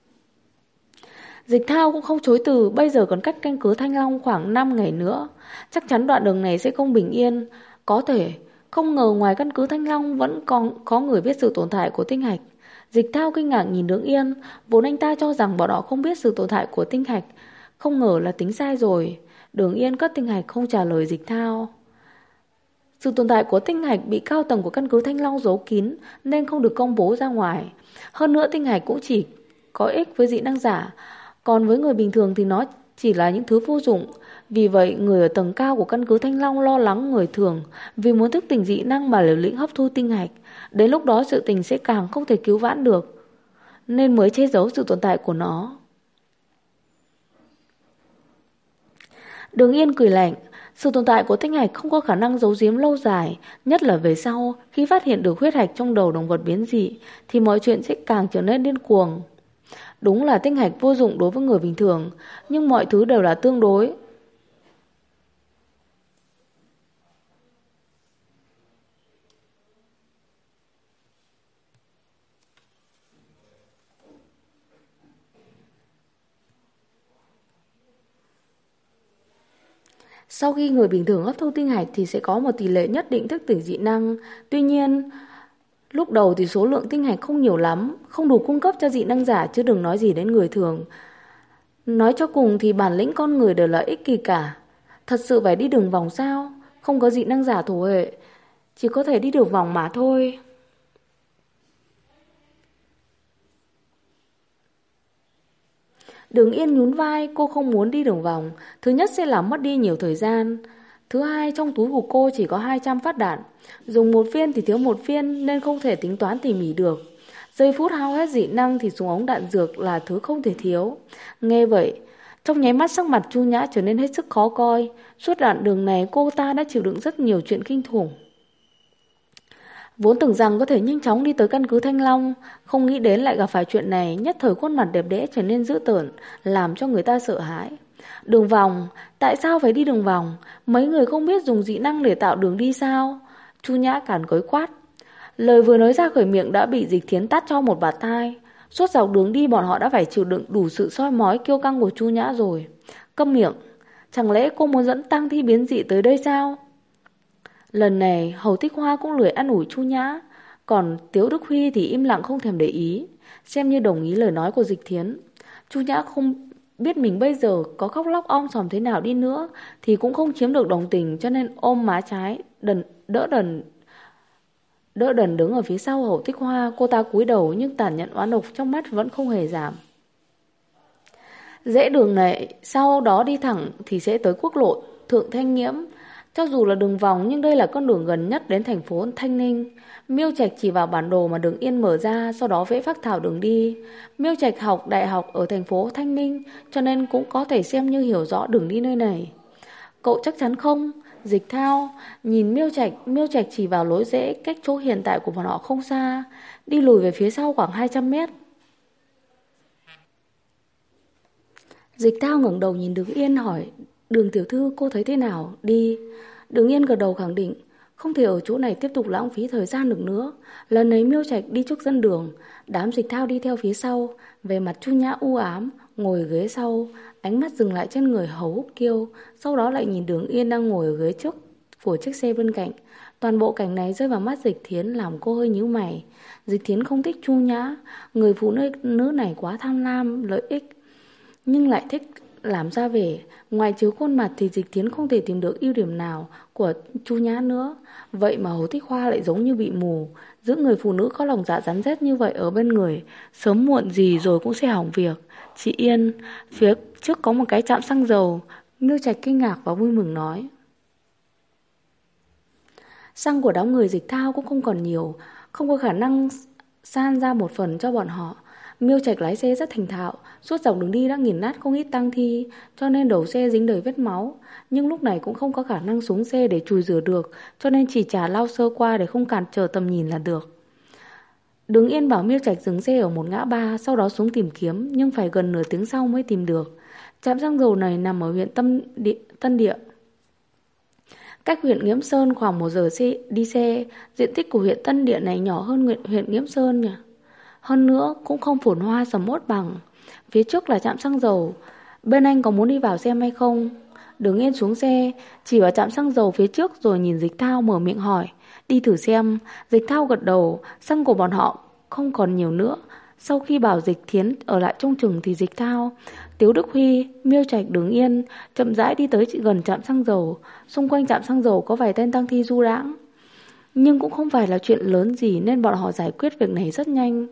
Dịch Thao cũng không chối từ. Bây giờ còn cách căn cứ Thanh Long khoảng 5 ngày nữa. Chắc chắn đoạn đường này sẽ không bình yên. Có thể không ngờ ngoài căn cứ Thanh Long vẫn còn có người biết sự tồn tại của tinh hạch. Dịch Thao kinh ngạc nhìn Đường Yên. Vốn anh ta cho rằng bọn họ không biết sự tồn tại của tinh hạch, không ngờ là tính sai rồi. Đường Yên cất tinh hạch không trả lời Dịch Thao. Sự tồn tại của tinh hạch bị cao tầng của căn cứ Thanh Long giấu kín nên không được công bố ra ngoài. Hơn nữa tinh hạch cũng chỉ có ích với dị năng giả, còn với người bình thường thì nó chỉ là những thứ vô dụng. Vì vậy người ở tầng cao của căn cứ Thanh Long lo lắng người thường vì muốn thức tỉnh dị năng mà liều lĩnh hấp thu tinh hạch. Đến lúc đó sự tình sẽ càng không thể cứu vãn được, nên mới che giấu sự tồn tại của nó. Đường Yên cười lạnh. Sự tồn tại của tinh hạch không có khả năng giấu giếm lâu dài, nhất là về sau, khi phát hiện được huyết hạch trong đầu động vật biến dị, thì mọi chuyện sẽ càng trở nên điên cuồng. Đúng là tinh hạch vô dụng đối với người bình thường, nhưng mọi thứ đều là tương đối. Sau khi người bình thường hấp thu tinh hạch thì sẽ có một tỷ lệ nhất định thức tỉnh dị năng. Tuy nhiên, lúc đầu thì số lượng tinh hạch không nhiều lắm, không đủ cung cấp cho dị năng giả, chứ đừng nói gì đến người thường. Nói cho cùng thì bản lĩnh con người đều là ích kỷ cả. Thật sự phải đi đường vòng sao? Không có dị năng giả thủ hệ, chỉ có thể đi đường vòng mà thôi. Đường Yên nhún vai, cô không muốn đi đường vòng. Thứ nhất sẽ làm mất đi nhiều thời gian. Thứ hai, trong túi của cô chỉ có 200 phát đạn. Dùng một viên thì thiếu một viên nên không thể tính toán tỉ mỉ được. Giây phút hao hết dị năng thì súng ống đạn dược là thứ không thể thiếu. Nghe vậy, trong nháy mắt sắc mặt Chu Nhã trở nên hết sức khó coi. Suốt đoạn đường này cô ta đã chịu đựng rất nhiều chuyện kinh khủng. Vốn tưởng rằng có thể nhanh chóng đi tới căn cứ Thanh Long, không nghĩ đến lại gặp phải chuyện này, nhất thời khuôn mặt đẹp đẽ trở nên dữ tợn, làm cho người ta sợ hãi. Đường vòng, tại sao phải đi đường vòng? Mấy người không biết dùng dị năng để tạo đường đi sao? Chu Nhã cản cối quát. Lời vừa nói ra khỏi miệng đã bị Dịch Thiến tát cho một bạt tai. Suốt dọc đường đi bọn họ đã phải chịu đựng đủ sự soi mói kiêu căng của Chu Nhã rồi. Câm miệng, chẳng lẽ cô muốn dẫn tang thi biến dị tới đây sao? Lần này Hầu Tích Hoa cũng lười an ủi Chu Nhã, còn Tiếu Đức Huy thì im lặng không thèm để ý, xem như đồng ý lời nói của Dịch Thiến. Chu Nhã không biết mình bây giờ có khóc lóc om sòm thế nào đi nữa thì cũng không chiếm được đồng tình, cho nên ôm má trái đỡ đần đứng ở phía sau Hầu Tích Hoa. Cô ta cúi đầu nhưng tàn nhẫn oán độc trong mắt vẫn không hề giảm. Rẽ đường này sau đó đi thẳng thì sẽ tới quốc lộ Thượng Thanh Nghiễm. Cho dù là đường vòng nhưng đây là con đường gần nhất đến thành phố Thanh Ninh. Miêu Trạch chỉ vào bản đồ mà Đường Yên mở ra, sau đó vẽ phác thảo đường đi. Miêu Trạch học đại học ở thành phố Thanh Ninh, cho nên cũng có thể xem như hiểu rõ đường đi nơi này. Cậu chắc chắn không? Dịch Thao nhìn Miêu Trạch chỉ vào lối rẽ cách chỗ hiện tại của bọn họ không xa, đi lùi về phía sau khoảng 200 mét. Dịch Thao ngẩng đầu nhìn Đường Yên hỏi, Đường tiểu thư cô thấy thế nào? Đi. Đường Yên gật đầu khẳng định, không thể ở chỗ này tiếp tục lãng phí thời gian được nữa. Lần ấy Miêu Trạch đi trước dân đường, đám Dịch Thao đi theo phía sau. Về mặt Chu Nhã u ám, ngồi ghế sau, ánh mắt dừng lại trên người Hầu Húc Kiêu, sau đó lại nhìn Đường Yên đang ngồi ở ghế trước của chiếc xe bên cạnh. Toàn bộ cảnh này rơi vào mắt Dịch Thiến làm cô hơi nhíu mày. Dịch Thiến không thích Chu Nhã, người phụ nữ này quá tham lam lợi ích, nhưng lại thích làm ra vẻ. Ngoài trừ khuôn mặt thì Dịch Thiến không thể tìm được ưu điểm nào của Chu Nhã nữa. Vậy mà Hồ Thích Hoa lại giống như bị mù. Giữ người phụ nữ có lòng dạ rắn rết như vậy ở bên người, sớm muộn gì rồi cũng sẽ hỏng việc. Chị Yên, phía trước có một cái trạm xăng dầu. Miêu Trạch kinh ngạc và vui mừng nói. Xăng của đám người Dịch Thao cũng không còn nhiều, không có khả năng san ra một phần cho bọn họ. Miêu Trạch lái xe rất thành thạo, suốt dọc đường đi đã nghiền nát không ít tang thi, cho nên đầu xe dính đầy vết máu. Nhưng lúc này cũng không có khả năng xuống xe để chùi rửa được, cho nên chỉ chả lau sơ qua để không cản trở tầm nhìn là được. Đứng Yên bảo Miêu Trạch dừng xe ở một ngã ba, sau đó xuống tìm kiếm, nhưng phải gần nửa tiếng sau mới tìm được. Trạm xăng dầu này nằm ở huyện Tân Địa, cách huyện Nghiễm Sơn khoảng 1 giờ đi xe. Diện tích của huyện Tân Địa này nhỏ hơn huyện Nghiễm Sơn nhỉ. Hơn nữa cũng không phồn hoa sầm uất bằng. Phía trước là trạm xăng dầu. Bên anh có muốn đi vào xem hay không? Đứng Yên xuống xe, chỉ vào trạm xăng dầu phía trước rồi nhìn Dịch Thao mở miệng hỏi. Đi thử xem. Dịch Thao gật đầu. Xăng của bọn họ không còn nhiều nữa. Sau khi bảo Dịch Thiến ở lại trông chừng thì Dịch Thao, Tiếu Đức Huy, Miêu Trạch Đứng Yên chậm rãi đi tới gần trạm xăng dầu. Xung quanh trạm xăng dầu có vài tên tang thi du đãng, nhưng cũng không phải là chuyện lớn gì nên bọn họ giải quyết việc này rất nhanh.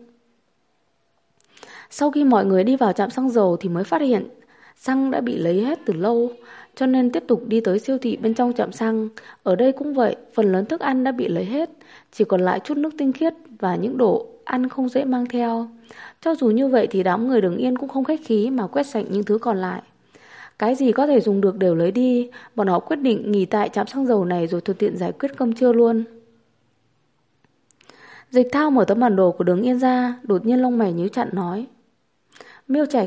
Sau khi mọi người đi vào trạm xăng dầu thì mới phát hiện xăng đã bị lấy hết từ lâu, cho nên tiếp tục đi tới siêu thị bên trong trạm xăng. Ở đây cũng vậy, phần lớn thức ăn đã bị lấy hết, chỉ còn lại chút nước tinh khiết và những đồ ăn không dễ mang theo. Cho dù như vậy thì đám người Đứng Yên cũng không khách khí mà quét sạch những thứ còn lại. Cái gì có thể dùng được đều lấy đi. Bọn họ quyết định nghỉ tại trạm xăng dầu này rồi thuận tiện giải quyết cơm trưa luôn. Dịch Thao mở tấm bản đồ của Đứng Yên ra, đột nhiên lông mày nhíu chặt nói. Miêu Trạch,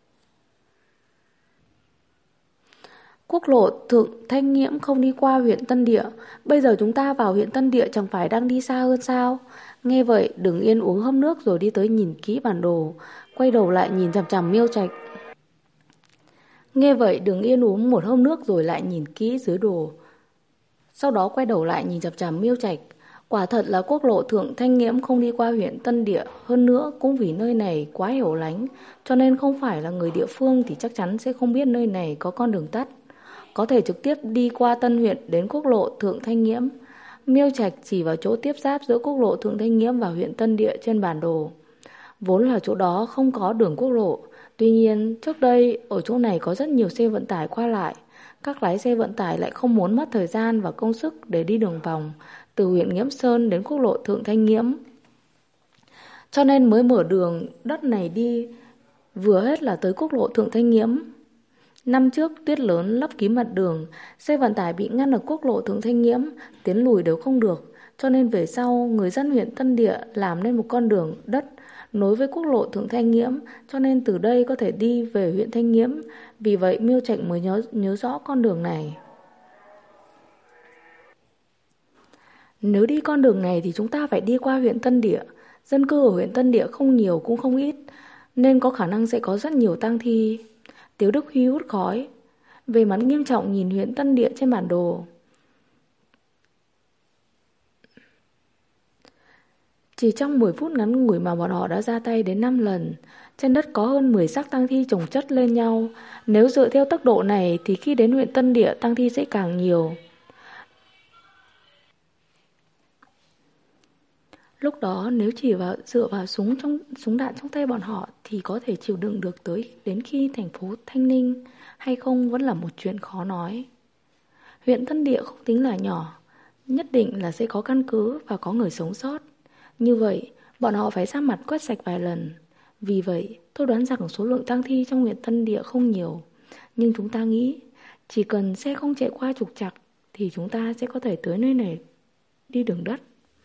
quốc lộ Thượng Thanh Nghiễm không đi qua huyện Tân Địa. Bây giờ chúng ta vào huyện Tân Địa chẳng phải đang đi xa hơn sao? Nghe vậy Đứng Yên uống hớp nước rồi đi tới nhìn kỹ bản đồ, quay đầu lại nhìn chằm chằm Miêu Trạch. Nghe vậy Đứng Yên uống một hớp nước rồi lại nhìn kỹ dưới đồ, sau đó quay đầu lại nhìn chằm chằm Miêu Trạch. Quả thật là quốc lộ Thượng Thanh Nghiễm không đi qua huyện Tân Địa. Hơn nữa cũng vì nơi này quá hẻo lánh, cho nên không phải là người địa phương thì chắc chắn sẽ không biết nơi này có con đường tắt, có thể trực tiếp đi qua Tân huyện đến quốc lộ Thượng Thanh Nghiễm. Miêu Trạch chỉ vào chỗ tiếp giáp giữa quốc lộ Thượng Thanh Nghiễm và huyện Tân Địa trên bản đồ. Vốn là chỗ đó không có đường quốc lộ, tuy nhiên trước đây ở chỗ này có rất nhiều xe vận tải qua lại. Các lái xe vận tải lại không muốn mất thời gian và công sức để đi đường vòng từ huyện Nghiễm Sơn đến quốc lộ Thượng Thanh Nghiễm, cho nên mới mở đường đất này đi, vừa hết là tới quốc lộ Thượng Thanh Nghiễm. Năm trước tuyết lớn lấp kín mặt đường, xe vận tải bị ngăn ở quốc lộ Thượng Thanh Nghiễm, tiến lùi đều không được, cho nên về sau người dân huyện Tân Địa làm nên một con đường đất nối với quốc lộ Thượng Thanh Nghiễm, cho nên từ đây có thể đi về huyện Thanh Nghiễm. Vì vậy Miêu Trạch mới nhớ rõ con đường này. Nếu đi con đường này thì chúng ta phải đi qua huyện Tân Địa. Dân cư ở huyện Tân Địa không nhiều cũng không ít, nên có khả năng sẽ có rất nhiều tang thi. Tiếu Đức Huy hút khói, về mặt nghiêm trọng nhìn huyện Tân Địa trên bản đồ. Chỉ trong 10 phút ngắn ngủi mà bọn họ đã ra tay đến 5 lần. Trên đất có hơn 10 xác tang thi chồng chất lên nhau. Nếu dựa theo tốc độ này thì khi đến huyện Tân Địa tang thi sẽ càng nhiều. Lúc đó nếu chỉ dựa vào súng đạn trong tay bọn họ thì có thể chịu đựng được tới đến khi thành phố Thanh Ninh hay không vẫn là một chuyện khó nói. Huyện Tân Địa không tính là nhỏ, nhất định là sẽ có căn cứ và có người sống sót. Như vậy, bọn họ phải ra mặt quét sạch vài lần. Vì vậy, tôi đoán rằng số lượng tang thi trong huyện Tân Địa không nhiều. Nhưng chúng ta nghĩ, chỉ cần xe không chạy qua trục trặc thì chúng ta sẽ có thể tới nơi này đi đường đất.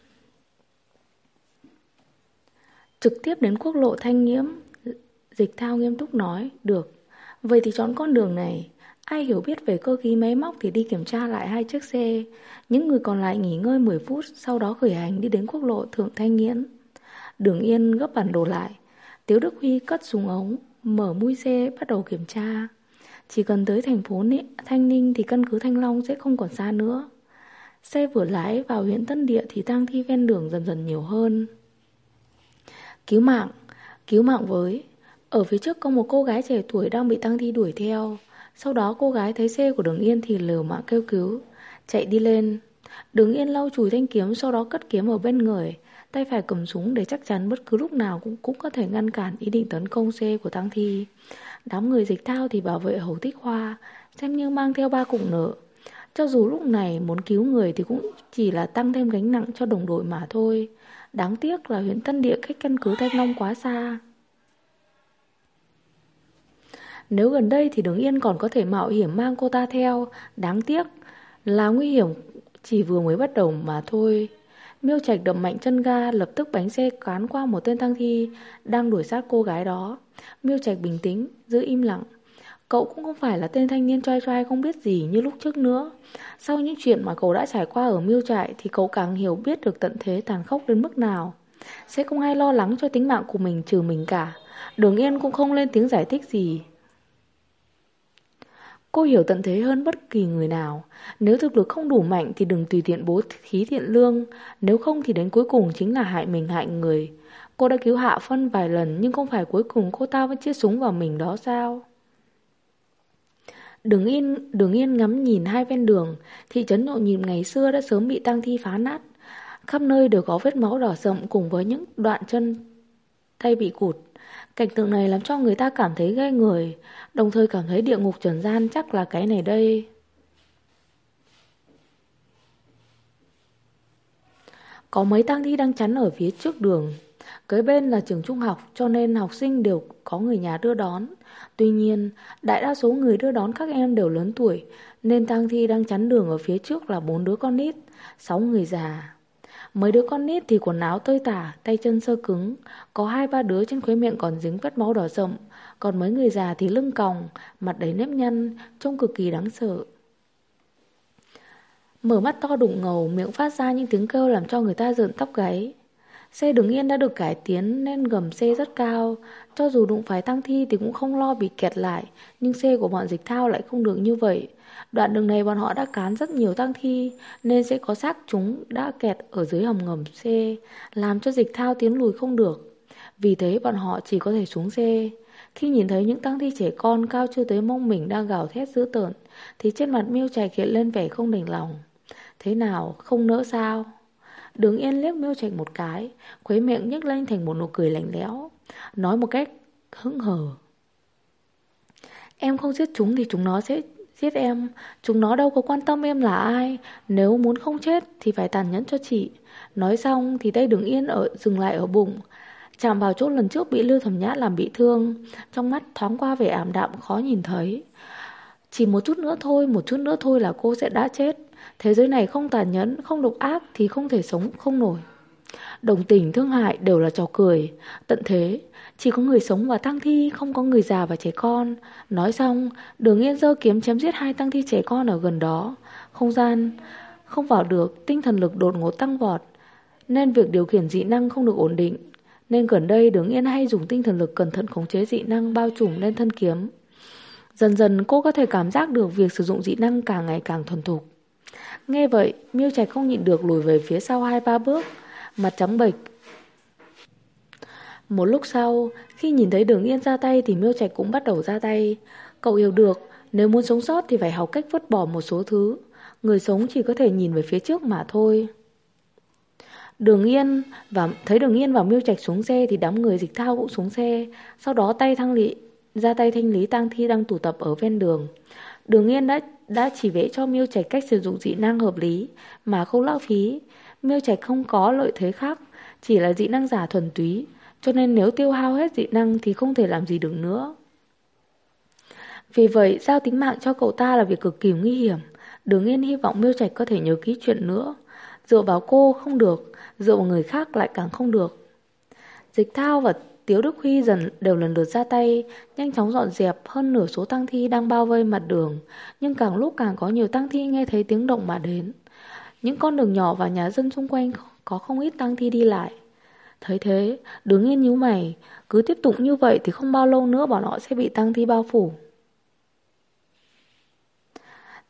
Trực tiếp đến quốc lộ Thanh Nghiễm, Dịch Thao nghiêm túc nói. Được, vậy thì chọn con đường này. Ai hiểu biết về cơ khí máy móc thì đi kiểm tra lại 2 chiếc xe. Những người còn lại nghỉ ngơi 10 phút, sau đó khởi hành đi đến quốc lộ Thượng Thanh Nghiễm. Đứng Yên gấp bản đồ lại. Tiếu Đức Huy cất súng ống, mở mui xe bắt đầu kiểm tra. Chỉ cần tới thành phố Thanh Ninh thì căn cứ Thanh Long sẽ không còn xa nữa. Xe vừa lái vào huyện Tân Địa thì tang thi ven đường dần dần nhiều hơn. Cứu mạng với. Ở phía trước có một cô gái trẻ tuổi đang bị tang thi đuổi theo. Sau đó cô gái thấy xe của Đường Yên thì liều mạng kêu cứu, chạy đi lên. Đường Yên lau chùi thanh kiếm, sau đó cất kiếm ở bên người, tay phải cầm súng để chắc chắn bất cứ lúc nào cũng có thể ngăn cản ý định tấn công xe của tang thi. Đám người Dịch Thao thì bảo vệ Hầu Tích Hoa, xem như mang theo ba cục nợ. Cho dù lúc này muốn cứu người thì cũng chỉ là tăng thêm gánh nặng cho đồng đội mà thôi. Đáng tiếc là huyện Tân Địa cách căn cứ Thanh Long quá xa. Nếu gần đây thì Đường Yên còn có thể mạo hiểm mang cô ta theo. Đáng tiếc là nguy hiểm chỉ vừa mới bắt đầu mà thôi. Miêu Trạch đập mạnh chân ga, lập tức bánh xe cán qua một tên tang thi đang đuổi sát cô gái đó. Miêu Trạch bình tĩnh, giữ im lặng. Cậu cũng không phải là tên thanh niên trai trai không biết gì như lúc trước nữa. Sau những chuyện mà cậu đã trải qua ở Miêu Trại thì cậu càng hiểu biết được tận thế tàn khốc đến mức nào. Sẽ không ai lo lắng cho tính mạng của mình trừ mình cả. Đường Yên cũng không lên tiếng giải thích gì. Cô hiểu tận thế hơn bất kỳ người nào. Nếu thực lực không đủ mạnh thì đừng tùy tiện bố thí thiện lương. Nếu không thì đến cuối cùng chính là hại mình hại người. Cô đã cứu Hạ Phân vài lần, nhưng không phải cuối cùng cô ta vẫn chiết súng vào mình đó sao? Đường Yên ngắm nhìn hai bên đường. Thị trấn nhộn nhịp ngày xưa đã sớm bị tang thi phá nát. Khắp nơi đều có vết máu đỏ sậm cùng với những đoạn chân tay bị cụt. Cảnh tượng này làm cho người ta cảm thấy ghê người, đồng thời cảm thấy địa ngục trần gian chắc là cái này đây. Có mấy tang thi đang chắn ở phía trước đường. Kế bên là trường trung học, cho nên học sinh đều có người nhà đưa đón. Tuy nhiên, đại đa số người đưa đón các em đều lớn tuổi, nên tang thi đang chắn đường ở phía trước là 4 đứa con nít, 6 người già. Mấy đứa con nít thì quần áo tơi tả, tay chân sơ cứng, có 2-3 đứa trên khóe miệng còn dính vết máu đỏ sậm, còn mấy người già thì lưng còng, mặt đầy nếp nhăn, trông cực kỳ đáng sợ. Mở mắt to đụng ngầu, miệng phát ra những tiếng kêu làm cho người ta rợn tóc gáy. Xe Đường Yên đã được cải tiến nên gầm xe rất cao, cho dù đụng phải tang thi thì cũng không lo bị kẹt lại, nhưng xe của bọn Dịch Thao lại không được như vậy. Đoạn đường này bọn họ đã cán rất nhiều tang thi, nên sẽ có xác chúng đã kẹt ở dưới hầm ngầm xe, làm cho Dịch Thao tiến lùi không được. Vì thế bọn họ chỉ có thể xuống xe. Khi nhìn thấy những tang thi trẻ con cao chưa tới mông mình đang gào thét dữ tợn, thì trên mặt Miêu Trạch hiện lên vẻ không đành lòng. Thế nào, không nỡ sao? Đường Yên liếc Miêu Trạch một cái, khuấy miệng nhếch lên thành một nụ cười lạnh lẽo, nói một cách hững hờ: Em không giết chúng thì chúng nó sẽ giết em. Chúng nó đâu có quan tâm em là ai. Nếu muốn không chết thì phải tàn nhẫn cho chị. Nói xong thì tay Đường Yên dừng lại ở bụng, chạm vào chỗ lần trước bị Lưu Thẩm Nhã làm bị thương. Trong mắt thoáng qua vẻ ảm đạm khó nhìn thấy. Chỉ một chút nữa thôi, một chút nữa thôi là cô sẽ đã chết. Thế giới này không tàn nhẫn, không độc ác thì không thể sống không nổi. Đồng tình, thương hại đều là trò cười. Tận thế, chỉ có người sống và tang thi, không có người già và trẻ con. Nói xong, Đường Yên giơ kiếm chém giết 2 tang thi trẻ con ở gần đó. Không gian không vào được, tinh thần lực đột ngột tăng vọt, nên việc điều khiển dị năng không được ổn định. Nên gần đây Đường Yên hay dùng tinh thần lực cẩn thận khống chế dị năng bao trùm lên thân kiếm. Dần dần cô có thể cảm giác được việc sử dụng dị năng càng ngày càng thuần thục. Nghe vậy, Miêu Trạch không nhịn được lùi về phía sau 2-3 bước, mặt trắng bệch. Một lúc sau, khi nhìn thấy Đường Yên ra tay thì Miêu Trạch cũng bắt đầu ra tay. Cậu hiểu được, nếu muốn sống sót thì phải học cách vứt bỏ một số thứ. Người sống chỉ có thể nhìn về phía trước mà thôi. Thấy Đường Yên và Miêu Trạch xuống xe thì đám người Dịch Thao cũng xuống xe. Sau đó ra tay thanh lý tang thi đang tụ tập ở ven đường. Đường Yên đã chỉ vẽ cho Miêu Trạch cách sử dụng dị năng hợp lý mà không lãng phí. Miêu Trạch không có lợi thế khác, chỉ là dị năng giả thuần túy, cho nên nếu tiêu hao hết dị năng thì không thể làm gì được nữa. Vì vậy, giao tính mạng cho cậu ta là việc cực kỳ nguy hiểm. Đường Yên hy vọng Miêu Trạch có thể nhớ kỹ chuyện nữa. Dựa vào cô không được, dựa vào người khác lại càng không được. Dịch Thao và Tiếu Đức Huy đều lần lượt ra tay, nhanh chóng dọn dẹp hơn nửa số tang thi đang bao vây mặt đường, nhưng càng lúc càng có nhiều tang thi nghe thấy tiếng động mà đến. Những con đường nhỏ và nhà dân xung quanh có không ít tang thi đi lại. Thấy thế, Đường Yên nhíu mày, cứ tiếp tục như vậy thì không bao lâu nữa bọn họ sẽ bị tang thi bao phủ.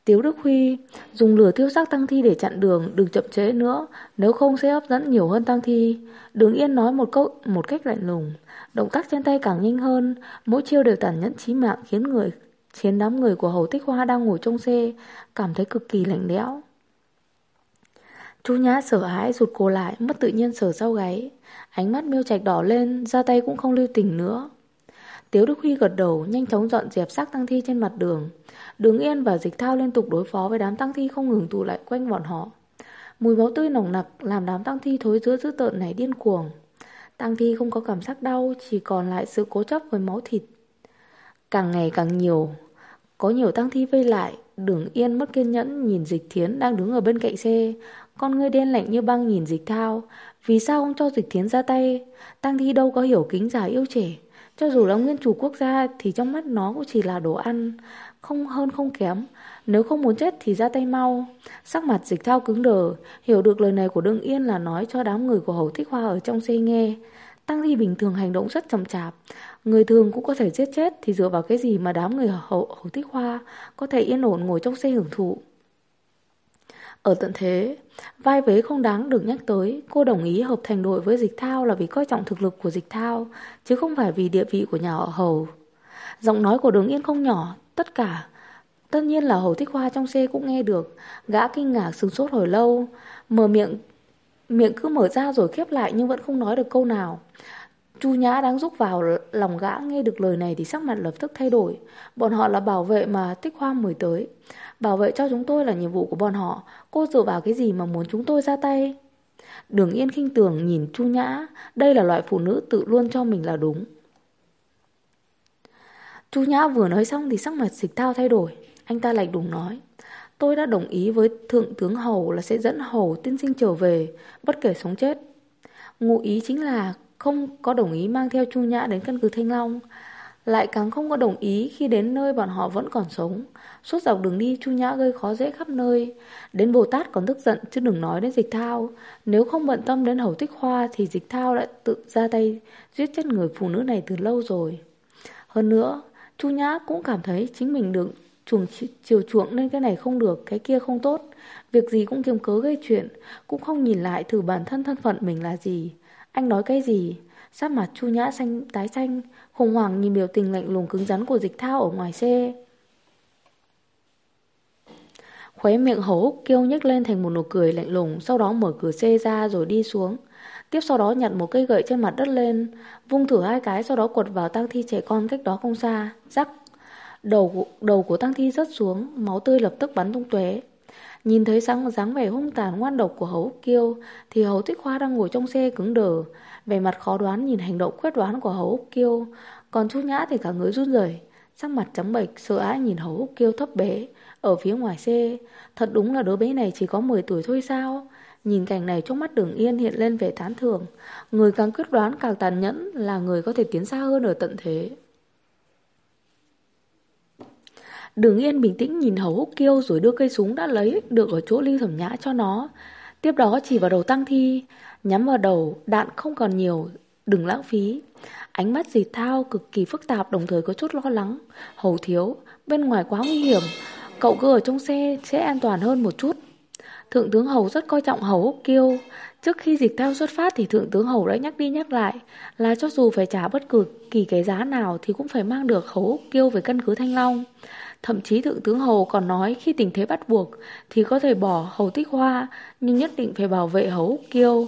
Tiếu Đức Huy dùng lửa thiêu xác tang thi để chặn đường, đừng chậm trễ nữa, nếu không sẽ hấp dẫn nhiều hơn tang thi. Đường Yên nói một cách lạnh lùng, động tác trên tay càng nhanh hơn, mỗi chiêu đều tàn nhẫn chí mạng khiến đám người của Hầu Tích Hoa đang ngồi trong xe cảm thấy cực kỳ lạnh lẽo. Chu Nhã sợ hãi rụt cổ lại, mất tự nhiên sờ sau gáy, ánh mắt Miêu Trạch đỏ lên, ra tay cũng không lưu tình nữa. Tiếu Đức Huy gật đầu, nhanh chóng dọn dẹp xác tang thi trên mặt đường. Đường Yên và Dịch Thao liên tục đối phó với đám tang thi không ngừng tụ lại quanh bọn họ. Mùi máu tươi nồng nặc làm đám tang thi thối rữa dữ tợn này điên cuồng. Tang thi không có cảm giác đau, chỉ còn lại sự cố chấp với máu thịt. Càng ngày càng nhiều, có nhiều tang thi vây lại. Đường Yên mất kiên nhẫn nhìn Dịch Thiến đang đứng ở bên cạnh xe, con ngươi đen lạnh như băng nhìn Dịch Thao. Vì sao không cho Dịch Thiến ra tay? Tang thi đâu có hiểu kính già yêu trẻ. Cho dù là nguyên chủ quốc gia thì trong mắt nó cũng chỉ là đồ ăn, không hơn không kém. Nếu không muốn chết thì ra tay mau. Sắc mặt Dịch Thao cứng đờ, hiểu được lời này của Đường Yên là nói cho đám người của Hầu Tích Hoa ở trong xe nghe. Tang thi bình thường hành động rất chậm chạp, người thường cũng có thể giết chết, thì dựa vào cái gì mà đám người Hầu Tích Hoa có thể yên ổn ngồi trong xe hưởng thụ. Ở tận thế, vai vế không đáng được nhắc tới. Cô đồng ý hợp thành đội với Dịch Thao là vì coi trọng thực lực của Dịch Thao, chứ không phải vì địa vị của nhà họ Hầu. Giọng nói của Đường Yên không nhỏ, tất nhiên là Hầu Tích Hoa trong xe cũng nghe được. Gã kinh ngạc sửng sốt hồi lâu, mở miệng cứ mở ra rồi khép lại nhưng vẫn không nói được câu nào. Chu Nhã đang rúc vào lòng gã nghe được lời này thì sắc mặt lập tức thay đổi. Bọn họ là bảo vệ mà Tích Hoa mời tới. Bảo vệ cho chúng tôi là nhiệm vụ của bọn họ. Cô dựa vào cái gì mà muốn chúng tôi ra tay? Đường Yên khinh thường nhìn Chu Nhã. Đây là loại phụ nữ tự luôn cho mình là đúng. Chu Nhã vừa nói xong thì sắc mặt Dịch Thao thay đổi. Anh ta lạnh lùng nói, tôi đã đồng ý với Thượng tướng Hầu là sẽ dẫn Hầu tiên sinh trở về, bất kể sống chết. Ngụ ý chính là không có đồng ý mang theo Chu Nhã đến căn cứ Thanh Long, lại càng không có đồng ý khi đến nơi bọn họ vẫn còn sống. Suốt dọc đường đi Chu Nhã gây khó dễ khắp nơi, đến Bồ Tát còn tức giận, chứ đừng nói đến Dịch Thao. Nếu không bận tâm đến Hầu Tích Hoa thì Dịch Thao đã tự ra tay giết chết người phụ nữ này từ lâu rồi. Hơn nữa, Chu Nhã cũng cảm thấy chính mình được chiều chuộng nên cái này không được, cái kia không tốt. Việc gì cũng kiếm cớ gây chuyện, cũng không nhìn lại thử bản thân thân phận mình là gì. Anh nói cái gì? Sắc mặt Chu Nhã tái xanh, khủng hoảng nhìn biểu tình lạnh lùng cứng rắn của Dịch Thao ở ngoài xe. Khóe miệng Hầu Húc Kiêu nhếch lên thành một nụ cười lạnh lùng, sau đó mở cửa xe ra rồi đi xuống. Tiếp sau đó nhặt một cây gậy trên mặt đất lên, vung thử 2 cái, sau đó quật vào tang thi trẻ con cách đó không xa. Rắc, đầu của tang thi rớt xuống, máu tươi lập tức bắn tung tóe. Nhìn thấy dáng vẻ hung tàn ngoan độc của Hầu Húc Kiêu thì Hầu Tích Hoa đang ngồi trong xe cứng đờ, vẻ mặt khó đoán nhìn hành động quyết đoán của Hầu Húc Kiêu. Còn Chu Nhã thì cả người run rẩy, sắc mặt trắng bệch, sợ hãi nhìn Hầu Húc Kiêu thấp bé ở phía ngoài xe. Thật đúng là đứa bé này chỉ có 10 tuổi thôi sao? Nhìn cảnh này trong mắt Đường Yên hiện lên vẻ tán thưởng. Người càng quyết đoán càng tàn nhẫn là người có thể tiến xa hơn ở tận thế. Đường Yên bình tĩnh nhìn Hầu Húc Kiêu rồi đưa cây súng đã lấy được ở chỗ Lưu Thẩm Nhã cho nó. Tiếp đó chỉ vào đầu tang thi, nhắm vào đầu, đạn không còn nhiều, đừng lãng phí. Ánh mắt Dịch Thao cực kỳ phức tạp, đồng thời có chút lo lắng. Hầu thiếu, bên ngoài quá nguy hiểm, cậu cứ ở trong xe sẽ an toàn hơn một chút. Thượng tướng Hầu rất coi trọng Hầu Húc Kiêu. Trước khi Dịch Thao xuất phát thì Thượng tướng Hầu đã nhắc đi nhắc lại là cho dù phải trả bất kỳ cái giá nào thì cũng phải mang được Hầu Húc Kiêu về căn cứ Thanh Long. Thậm chí Thượng tướng Hầu còn nói khi tình thế bắt buộc thì có thể bỏ Hầu Tích Hoa, nhưng nhất định phải bảo vệ Hầu Húc Kiêu.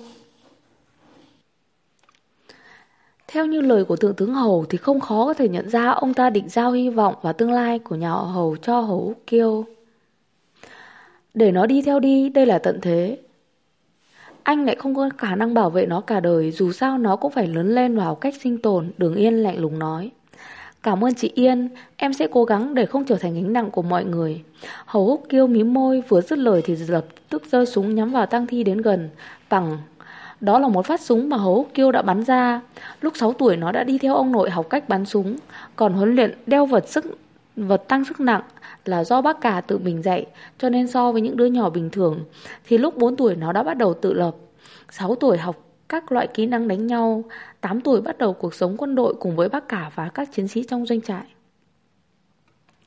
Theo như lời của Thượng tướng Hầu thì không khó có thể nhận ra ông ta định giao hy vọng và tương lai của nhà họ Hầu cho Hầu Húc Kiêu. Để nó đi theo đi, đây là tận thế. Anh lại không có khả năng bảo vệ nó cả đời, dù sao nó cũng phải lớn lên và học cách sinh tồn, Đường Yên lạnh lùng nói. Cảm ơn chị Yên, em sẽ cố gắng để không trở thành gánh nặng của mọi người. Hầu Húc Kiêu mím môi, vừa dứt lời thì lập tức giơ súng nhắm vào tang thi đến gần. Bằng, đó là một phát súng mà Hầu Húc Kiêu đã bắn ra. Lúc 6 tuổi nó đã đi theo ông nội học cách bắn súng, còn huấn luyện đeo vật tăng sức nặng là do bác cả tự mình dạy, cho nên so với những đứa nhỏ bình thường thì lúc 4 tuổi nó đã bắt đầu tự lập. 6 tuổi học các loại kỹ năng đánh nhau, 8 tuổi bắt đầu cuộc sống quân đội cùng với bác cả và các chiến sĩ trong doanh trại.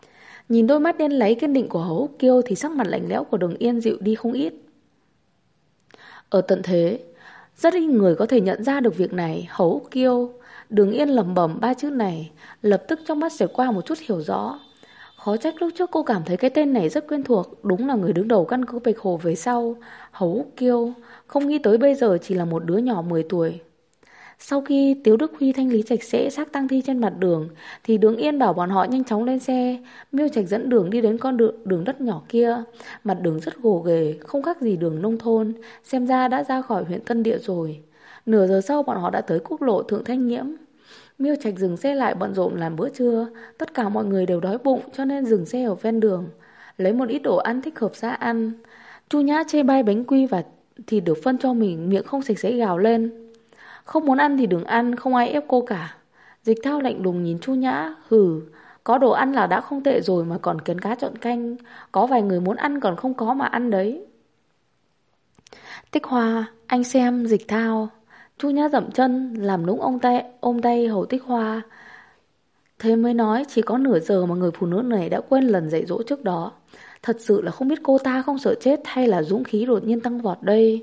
Nhìn đôi mắt đen láy kiên định của Hầu Húc Kiêu thì sắc mặt lạnh lẽo của Đường Yên dịu đi không ít. Ở tận thế, rất ít người có thể nhận ra được việc này. Hầu Húc Kiêu. Đường Yên lẩm bẩm ba chữ này, lập tức trong mắt xẹt qua một chút hiểu rõ. Khó trách lúc trước cô cảm thấy cái tên này rất quen thuộc, đúng là người đứng đầu căn cứ Bạch Hồ về sau, Hầu Húc Kiêu, không nghĩ tới bây giờ chỉ là một đứa nhỏ 10 tuổi. Sau khi Tiếu Đức Huy thanh lý sạch sẽ xác tang thi trên mặt đường, thì Đường Yên bảo bọn họ nhanh chóng lên xe. Miêu Trạch dẫn đường đi đến con đường đất nhỏ kia. Mặt đường rất gồ ghề, không khác gì đường nông thôn, xem ra đã ra khỏi huyện Tân Địa rồi. Nửa giờ sau bọn họ đã tới quốc lộ Thượng Thanh Nghiễm. Miêu Trạch dừng xe lại bận rộn làm bữa trưa. Tất cả mọi người đều đói bụng cho nên dừng xe ở ven đường, lấy một ít đồ ăn thích hợp ra ăn. Chu Nhã chê bai bánh quy và thịt được phân cho mình, miệng không sạch sẽ gào lên. Không muốn ăn thì đừng ăn, không ai ép cô cả. Dịch Thao lạnh lùng nhìn Chu Nhã, hừ, có đồ ăn là đã không tệ rồi mà còn kén cá chọn canh. Có vài người muốn ăn còn không có mà ăn đấy. Tích Hoa, anh xem. Dịch Thao. Chu Nhã dậm chân, làm nũng ôm tay Hầu Tích Hoa. Thế mới nói chỉ có nửa giờ mà người phụ nữ này đã quên lần dạy dỗ trước đó. Thật sự là không biết cô ta không sợ chết hay là dũng khí đột nhiên tăng vọt đây.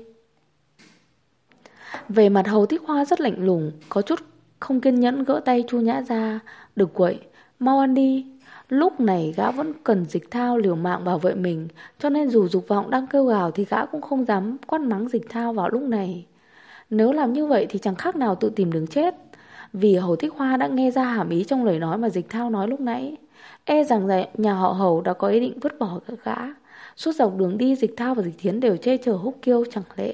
Về mặt Hầu Tích Hoa rất lạnh lùng, có chút không kiên nhẫn gỡ tay Chu Nhã ra. Đừng quậy, mau ăn đi. Lúc này gã vẫn cần Dịch Thao liều mạng bảo vệ mình, cho nên dù dục vọng đang kêu gào thì gã cũng không dám quát mắng Dịch Thao vào lúc này. Nếu làm như vậy thì chẳng khác nào tự tìm đường chết. Vì Hầu Tích Hoa đã nghe ra hàm ý trong lời nói mà Dịch Thao nói lúc nãy. E rằng nhà họ Hầu đã có ý định vứt bỏ gã. Suốt dọc đường đi Dịch Thao và Dịch Thiến đều chê chở Húc Kiêu chẳng lẽ.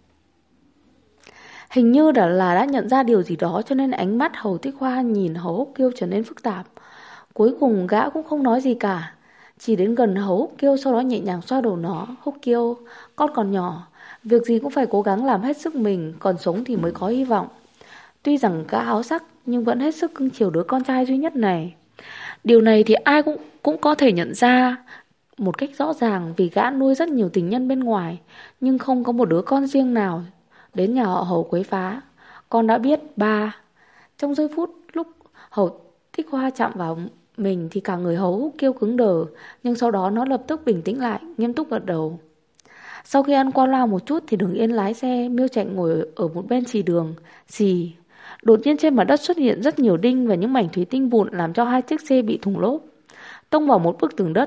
Hình như đã nhận ra điều gì đó cho nên ánh mắt Hầu Tích Hoa nhìn Hầu Húc Kiêu trở nên phức tạp. Cuối cùng gã cũng không nói gì cả. Chỉ đến gần Hầu Húc Kiêu sau đó nhẹ nhàng xoa đầu nó. Húc Kiêu, con còn nhỏ, việc gì cũng phải cố gắng làm hết sức mình, còn sống thì mới có hy vọng. Tuy rằng gã háo sắc nhưng vẫn hết sức cưng chiều đứa con trai duy nhất này. Điều này thì ai cũng có thể nhận ra một cách rõ ràng vì gã nuôi rất nhiều tình nhân bên ngoài, nhưng không có một đứa con riêng nào đến nhà họ Hầu quấy phá. Con đã biết ba. Trong giây phút lúc Hầu Tích Hoa chạm vào mình thì cả người Hầu Húc Kiêu cứng đờ, nhưng sau đó nó lập tức bình tĩnh lại, nghiêm túc gật đầu. Sau khi ăn qua loa một chút thì Đường Yên lái xe, Miêu Trạch ngồi ở một bên chì đường. Xì. Đột nhiên trên mặt đất xuất hiện rất nhiều đinh và những mảnh thủy tinh vụn làm cho hai chiếc xe bị thủng lốp, tông vào một bức tường đất.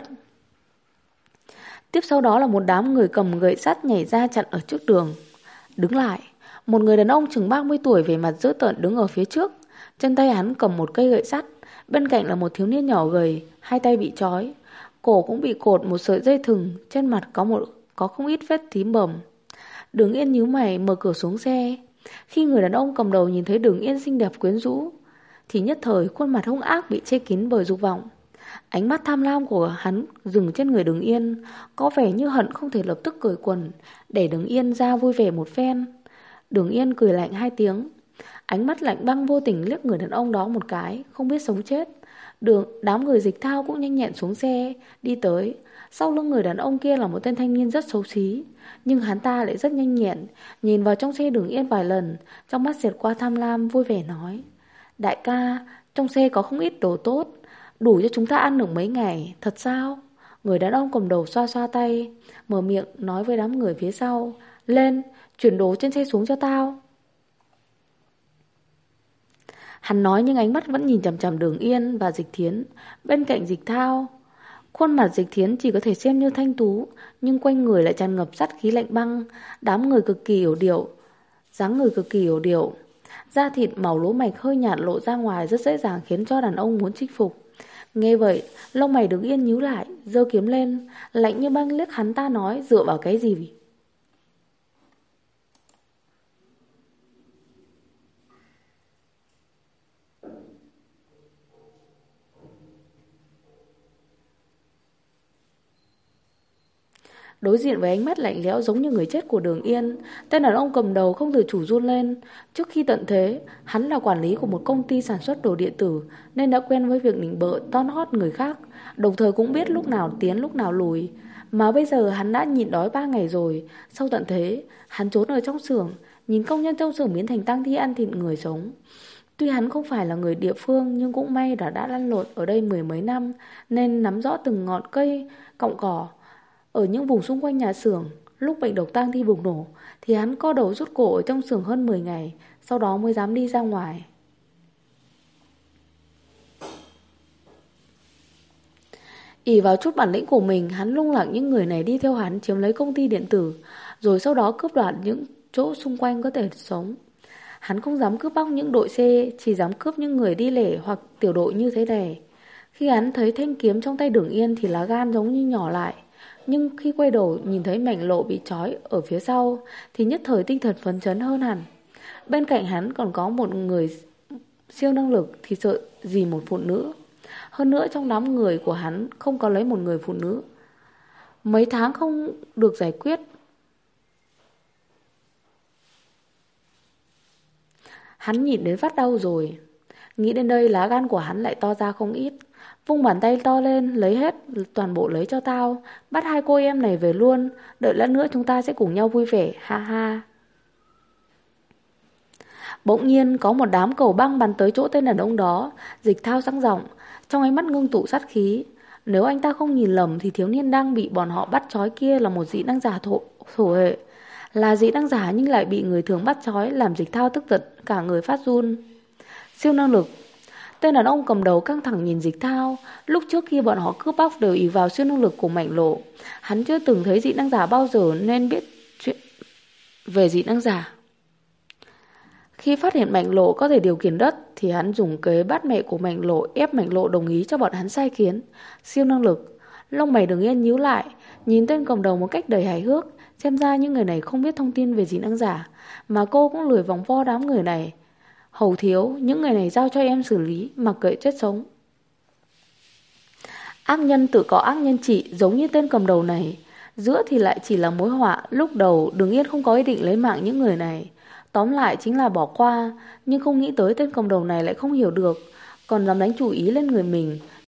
Tiếp sau đó là một đám người cầm gậy sắt nhảy ra chặn ở trước đường. Đứng lại, một người đàn ông chừng 30 tuổi vẻ mặt dữ tợn đứng ở phía trước. Trên tay hắn cầm một cây gậy sắt, bên cạnh là một thiếu niên nhỏ gầy, hai tay bị trói, cổ cũng bị cột một sợi dây thừng, trên mặt có không ít vết tím bầm. Đường Yên nhíu mày mở cửa xuống xe. Khi người đàn ông cầm đầu nhìn thấy Đường Yên xinh đẹp quyến rũ thì nhất thời khuôn mặt hung ác bị che kín bởi dục vọng. Ánh mắt tham lam của hắn dừng trên người Đường Yên, có vẻ như hận không thể lập tức cởi quần để Đường Yên ra vui vẻ một phen. Đường Yên cười lạnh hai tiếng, ánh mắt lạnh băng vô tình liếc người đàn ông đó một cái, không biết sống chết. Đám người Dịch Thao cũng nhanh nhẹn xuống xe đi tới. Sau lưng người đàn ông kia là một tên thanh niên rất xấu xí, nhưng hắn ta lại rất nhanh nhẹn, nhìn vào trong xe Đường Yên vài lần, trong mắt xẹt qua tham lam, vui vẻ nói: Đại ca, trong xe có không ít đồ tốt, đủ cho chúng ta ăn được mấy ngày. Thật sao? Người đàn ông cầm đầu xoa xoa tay, mở miệng nói với đám người phía sau: Lên, chuyển đồ trên xe xuống cho tao. Hắn nói nhưng ánh mắt vẫn nhìn chằm chằm Đường Yên và Dịch Thiến bên cạnh Dịch Thao. Khuôn mặt Dịch Thiến chỉ có thể xem như thanh tú, nhưng quanh người lại tràn ngập sát khí lạnh băng. Đám người cực kỳ yểu điệu, dáng người cực kỳ yểu điệu, da thịt màu lúa mạch hơi nhạt lộ ra ngoài rất dễ dàng khiến cho đàn ông muốn chinh phục. Nghe vậy, lông mày Đường Yên nhíu lại, giơ kiếm lên, lạnh như băng liếc hắn ta nói: Dựa vào cái gì? Đối diện với ánh mắt lạnh lẽo giống như người chết của Đường Yên, tên đàn ông cầm đầu không tự chủ run lên. Trước khi tận thế, hắn là quản lý của một công ty sản xuất đồ điện tử nên đã quen với việc nịnh bợ ton hót người khác, đồng thời cũng biết lúc nào tiến lúc nào lùi. Mà bây giờ hắn đã nhịn đói 3 ngày rồi. Sau tận thế, hắn trốn ở trong xưởng, nhìn công nhân trong xưởng biến thành tang thi ăn thịt người sống. Tuy hắn không phải là người địa phương nhưng cũng may đã lăn lộn ở đây mười mấy năm nên nắm rõ từng ngọn cây, cọng cỏ ở những vùng xung quanh nhà xưởng. Lúc bệnh độc tang thi bùng nổ thì hắn co đầu rút cổ ở trong xưởng hơn 10 ngày, sau đó mới dám đi ra ngoài. Ỷ vào chút bản lĩnh của mình, hắn lung lẳng những người này đi theo hắn chiếm lấy công ty điện tử, rồi sau đó cướp đoạt những chỗ xung quanh có thể sống. Hắn không dám cướp bóc những đội C, chỉ dám cướp những người đi lẻ hoặc tiểu đội như thế này. Khi hắn thấy thanh kiếm trong tay Đường Yên thì lá gan giống như nhỏ lại. Nhưng khi quay đầu nhìn thấy Mạnh Lộ bị trói ở phía sau thì nhất thời tinh thần phấn chấn hơn hẳn. Bên cạnh hắn còn có một người siêu năng lực thì sợ gì một phụ nữ. Hơn nữa trong đám người của hắn không có lấy một người phụ nữ. Mấy tháng không được giải quyết, hắn nhịn đến phát đau rồi. Nghĩ đến đây lá gan của hắn lại to ra không ít. Vung bàn tay to lên, lấy hết, toàn bộ lấy cho tao. Bắt hai cô em này về luôn. Đợi lát nữa chúng ta sẽ cùng nhau vui vẻ, ha ha. Bỗng nhiên có một đám cầu băng bắn tới chỗ tên đàn ông đó. Dịch Thao sang giọng, trong ánh mắt ngưng tụ sát khí. Nếu anh ta không nhìn lầm thì thiếu niên đang bị bọn họ bắt trói kia là một dị năng giả thổ hệ. Là dị năng giả nhưng lại bị người thường bắt trói, làm Dịch Thao tức giận, cả người phát run. Siêu năng lực. Tên đàn ông cầm đầu căng thẳng nhìn Dịch Thao. Lúc trước khi bọn họ cướp bóc đều ỷ vào siêu năng lực của Mạnh Lộ. Hắn chưa từng thấy dị năng giả bao giờ nên biết chuyện về dị năng giả. Khi phát hiện Mạnh Lộ có thể điều khiển đất thì hắn dùng kế bắt mẹ của Mạnh Lộ ép Mạnh Lộ đồng ý cho bọn hắn sai khiến. Siêu năng lực. Lông mày Đường Yên nhíu lại, nhìn tên cầm đầu một cách đầy hài hước. Xem ra những người này không biết thông tin về dị năng giả, mà cô cũng lười vòng vo đám người này. Hầu thiếu, những người này giao cho em xử lý, mặc kệ chết sống. Ác nhân tự có ác nhân trị, giống như tên cầm đầu này. Giữa thì lại chỉ là mối họa. Lúc đầu Đường Yên không có ý định lấy mạng những người này, tóm lại chính là bỏ qua. Nhưng không nghĩ tới tên cầm đầu này lại không hiểu được, còn dám đánh chủ ý lên người mình.